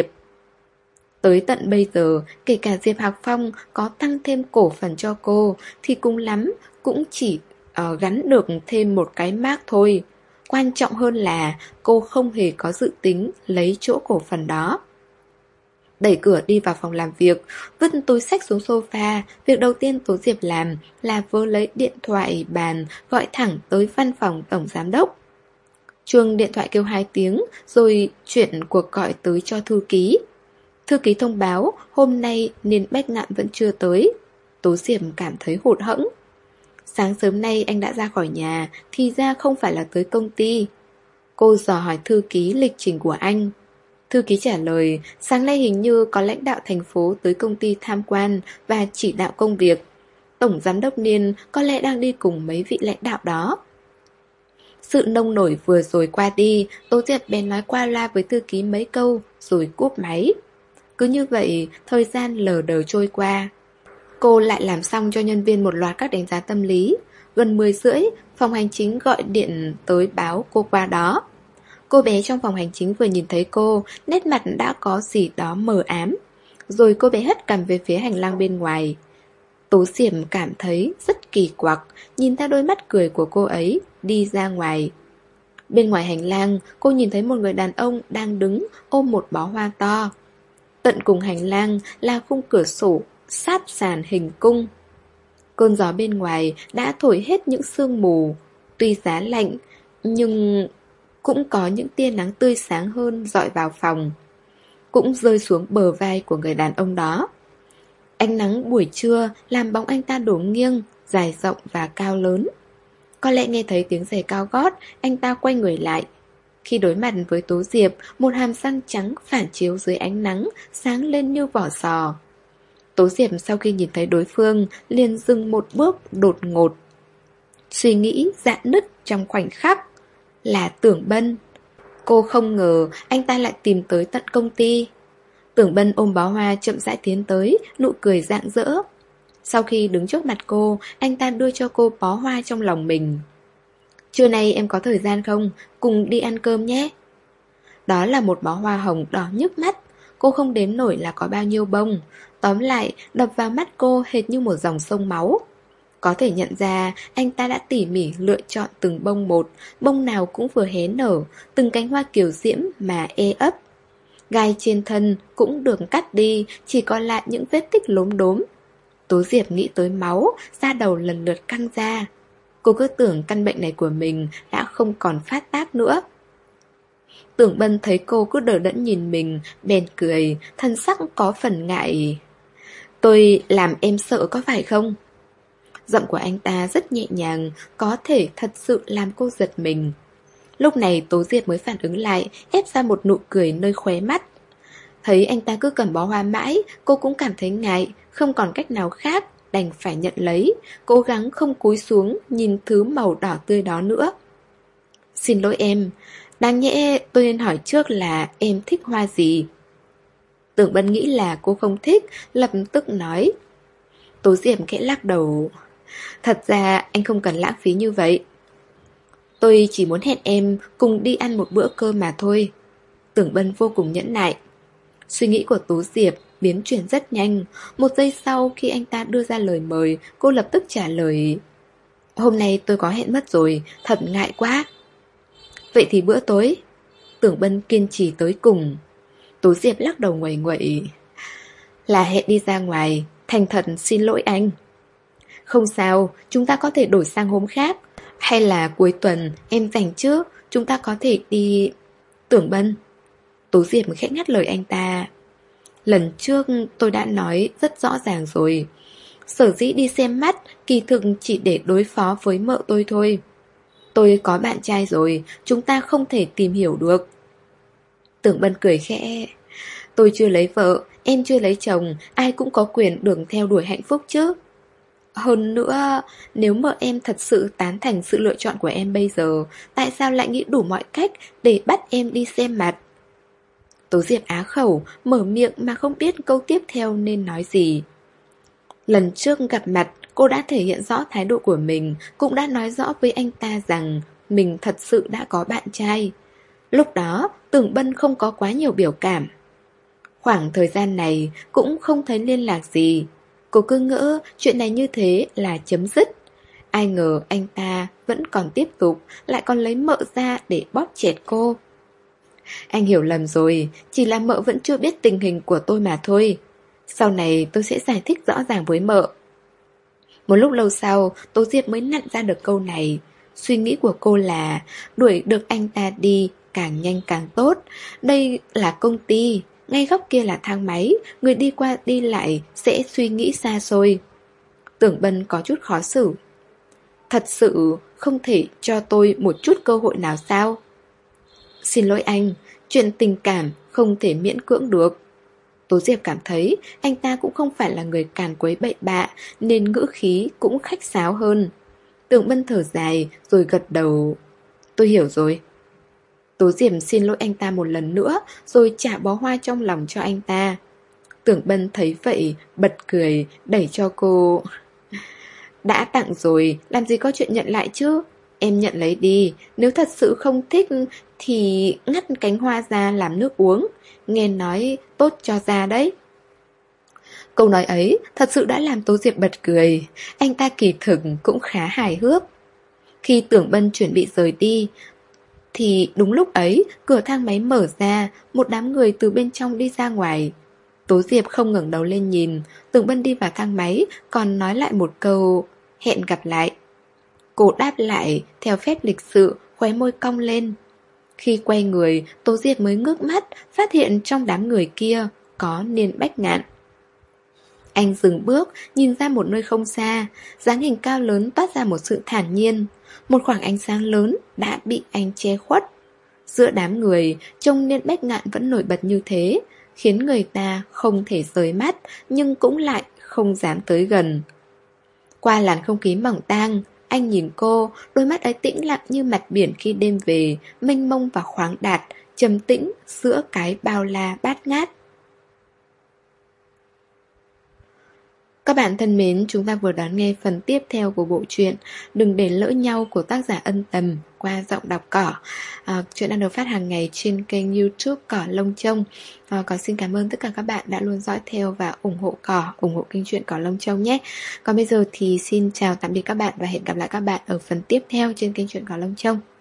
Tới tận bây giờ, kể cả Diệp Hạc Phong có tăng thêm cổ phần cho cô thì cùng lắm cũng chỉ uh, gắn được thêm một cái mác thôi. Quan trọng hơn là cô không hề có dự tính lấy chỗ cổ phần đó. Đẩy cửa đi vào phòng làm việc, vứt túi xách xuống sofa. Việc đầu tiên Tố Diệp làm là vơ lấy điện thoại bàn, gọi thẳng tới văn phòng tổng giám đốc. Chuông điện thoại kêu hai tiếng, rồi chuyển cuộc gọi tới cho thư ký. Thư ký thông báo hôm nay Niên Bách Ngạn vẫn chưa tới. Tố Diệp cảm thấy hụt hẫng. Sáng sớm nay anh đã ra khỏi nhà, thì ra không phải là tới công ty. Cô dò hỏi thư ký lịch trình của anh. Thư ký trả lời, sáng nay hình như có lãnh đạo thành phố tới công ty tham quan và chỉ đạo công việc. Tổng giám đốc Niên có lẽ đang đi cùng mấy vị lãnh đạo đó. Sự nông nổi vừa rồi qua đi, Tố Diệp bèn nói qua loa với thư ký mấy câu rồi cúp máy. Cứ như vậy, thời gian lờ đờ trôi qua. Cô lại làm xong cho nhân viên một loạt các đánh giá tâm lý. Gần mười rưỡi, phòng hành chính gọi điện tới báo cô qua đó. Cô bé trong phòng hành chính vừa nhìn thấy cô, nét mặt đã có gì đó mờ ám. Rồi cô bé hất cằm về phía hành lang bên ngoài. Tố Diệp cảm thấy rất kỳ quặc, nhìn theo đôi mắt cười của cô ấy, đi ra ngoài. Bên ngoài hành lang, cô nhìn thấy một người đàn ông đang đứng ôm một bó hoa to. Tận cùng hành lang là khung cửa sổ, sát sàn hình cung. Cơn gió bên ngoài đã thổi hết những sương mù. Tuy giá lạnh, Nhưng cũng có những tia nắng tươi sáng hơn rọi vào phòng, cũng rơi xuống bờ vai của người đàn ông đó. Ánh nắng buổi trưa làm bóng anh ta đổ nghiêng, dài rộng và cao lớn. Có lẽ nghe thấy tiếng giày cao gót, anh ta quay người lại. Khi đối mặt với Tố Diệp, một hàm răng trắng phản chiếu dưới ánh nắng, sáng lên như vỏ sò. Tố Diệp sau khi nhìn thấy đối phương, liền dừng một bước đột ngột. Suy nghĩ rạn nứt trong khoảnh khắc. Là Tưởng Bân. Cô không ngờ anh ta lại tìm tới tận công ty. Tưởng Bân ôm bó hoa chậm rãi tiến tới, nụ cười rạng rỡ. Sau khi đứng trước mặt cô, anh ta đưa cho cô bó hoa trong lòng mình. Trưa nay em có thời gian không? Cùng đi ăn cơm nhé. Đó là một bó hoa hồng đỏ nhức mắt. Cô không đếm nổi là có bao nhiêu bông. Tóm lại, đập vào mắt cô hệt như một dòng sông máu. Có thể nhận ra anh ta đã tỉ mỉ lựa chọn từng bông một, bông nào cũng vừa hé nở, từng cánh hoa kiều diễm mà e ấp. Gai trên thân cũng được cắt đi, chỉ còn lại những vết tích lốm đốm. Tố Diệp nghĩ tới máu, da đầu lần lượt căng ra. Cô cứ tưởng căn bệnh này của mình đã không còn phát tác nữa. Tưởng Bân thấy cô cứ đờ đẫn nhìn mình, bèn cười, thân sắc có phần ngại. Tôi làm em sợ có phải không? Giọng của anh ta rất nhẹ nhàng, có thể thật sự làm cô giật mình. Lúc này Tố Diệp mới phản ứng lại, ép ra một nụ cười nơi khóe mắt. Thấy anh ta cứ cầm bó hoa mãi, cô cũng cảm thấy ngại, không còn cách nào khác, đành phải nhận lấy, cố gắng không cúi xuống nhìn thứ màu đỏ tươi đó nữa. Xin lỗi em, đáng nhẽ tôi nên hỏi trước là em thích hoa gì. Tưởng Bân nghĩ là cô không thích, lập tức nói. Tố Diệp khẽ lắc đầu. Thật ra anh không cần lãng phí như vậy. Tôi chỉ muốn hẹn em cùng đi ăn một bữa cơm mà thôi. Tưởng Bân vô cùng nhẫn nại. Suy nghĩ của Tố Diệp biến chuyển rất nhanh. Một giây sau khi anh ta đưa ra lời mời, cô lập tức trả lời. Hôm nay tôi có hẹn mất rồi, thật ngại quá. Vậy thì bữa tối? Tưởng Bân kiên trì tới cùng. Tố Diệp lắc đầu nguậy nguậy. Là hẹn đi ra ngoài, thành thật xin lỗi anh. Không sao, chúng ta có thể đổi sang hôm khác. Hay là cuối tuần em rảnh trước, chúng ta có thể đi... Tưởng Bân. Tố Diệp khẽ ngắt lời anh ta. Lần trước tôi đã nói rất rõ ràng rồi. Sở dĩ đi xem mắt kỳ thực chỉ để đối phó với mợ tôi thôi. Tôi có bạn trai rồi, chúng ta không thể tìm hiểu được. Tưởng Bân cười khẽ. Tôi chưa lấy vợ, em chưa lấy chồng, ai cũng có quyền được theo đuổi hạnh phúc chứ. Hơn nữa, nếu mợ em thật sự tán thành sự lựa chọn của em bây giờ, tại sao lại nghĩ đủ mọi cách để bắt em đi xem mặt? Tố Diệp á khẩu, mở miệng mà không biết câu tiếp theo nên nói gì. Lần trước gặp mặt, cô đã thể hiện rõ thái độ của mình, cũng đã nói rõ với anh ta rằng mình thật sự đã có bạn trai. Lúc đó, Tưởng Bân không có quá nhiều biểu cảm. Khoảng thời gian này cũng không thấy liên lạc gì. Cô cứ ngỡ chuyện này như thế là chấm dứt. Ai ngờ anh ta vẫn còn tiếp tục, lại còn lấy mợ ra để bóp chẹt cô. Anh hiểu lầm rồi, chỉ là mợ vẫn chưa biết tình hình của tôi mà thôi. Sau này tôi sẽ giải thích rõ ràng với mợ. Một lúc lâu sau, Tố Diệp mới nặn ra được câu này. Suy nghĩ của cô là đuổi được anh ta đi càng nhanh càng tốt. Đây là công ty, ngay góc kia là thang máy, người đi qua đi lại sẽ suy nghĩ xa xôi. Tưởng Bân có chút khó xử. Thật sự không thể cho tôi một chút cơ hội nào sao? Xin lỗi anh, chuyện tình cảm không thể miễn cưỡng được. Tố Diệp cảm thấy anh ta cũng không phải là người càn quấy bậy bạ, nên ngữ khí cũng khách sáo hơn. Tưởng Bân thở dài rồi gật đầu. Tôi hiểu rồi. Tố Diệp xin lỗi anh ta một lần nữa, rồi trả bó hoa trong lòng cho anh ta. Tưởng Bân thấy vậy, bật cười, đẩy cho cô. Đã tặng rồi, làm gì có chuyện nhận lại chứ? Em nhận lấy đi, nếu thật sự không thích thì ngắt cánh hoa ra làm nước uống. Nghe nói tốt cho da đấy. Câu nói ấy thật sự đã làm Tố Diệp bật cười. Anh ta kỳ thực cũng khá hài hước. Khi Tưởng Bân chuẩn bị rời đi, thì đúng lúc ấy cửa thang máy mở ra, một đám người từ bên trong đi ra ngoài. Tố Diệp không ngẩng đầu lên nhìn. Tưởng Bân đi vào thang máy, còn nói lại một câu hẹn gặp lại. Cô đáp lại theo phép lịch sự, khóe môi cong lên. Khi quay người, Tố Diệt mới ngước mắt, phát hiện trong đám người kia có Niên Bách Ngạn. Anh dừng bước, nhìn ra một nơi không xa, dáng hình cao lớn toát ra một sự thản nhiên. Một khoảng ánh sáng lớn đã bị anh che khuất. Giữa đám người, trông Niên Bách Ngạn vẫn nổi bật như thế, khiến người ta không thể rời mắt, nhưng cũng lại không dám tới gần. Qua làn không khí mỏng tang, anh nhìn cô, đôi mắt ấy tĩnh lặng như mặt biển khi đêm về, mênh mông và khoáng đạt, trầm tĩnh giữa cái bao la bát ngát. Các bạn thân mến, chúng ta vừa đón nghe phần tiếp theo của bộ truyện Đừng để lỡ nhau của tác giả Ân Tầm qua giọng đọc Cỏ. à, Chuyện đang được phát hàng ngày trên kênh YouTube Cỏ Lông Trông. à, Còn xin cảm ơn tất cả các bạn đã luôn dõi theo và ủng hộ Cỏ, ủng hộ kênh truyện Cỏ Lông Trông nhé. Còn bây giờ thì xin chào tạm biệt các bạn và hẹn gặp lại các bạn ở phần tiếp theo trên kênh truyện Cỏ Lông Trông.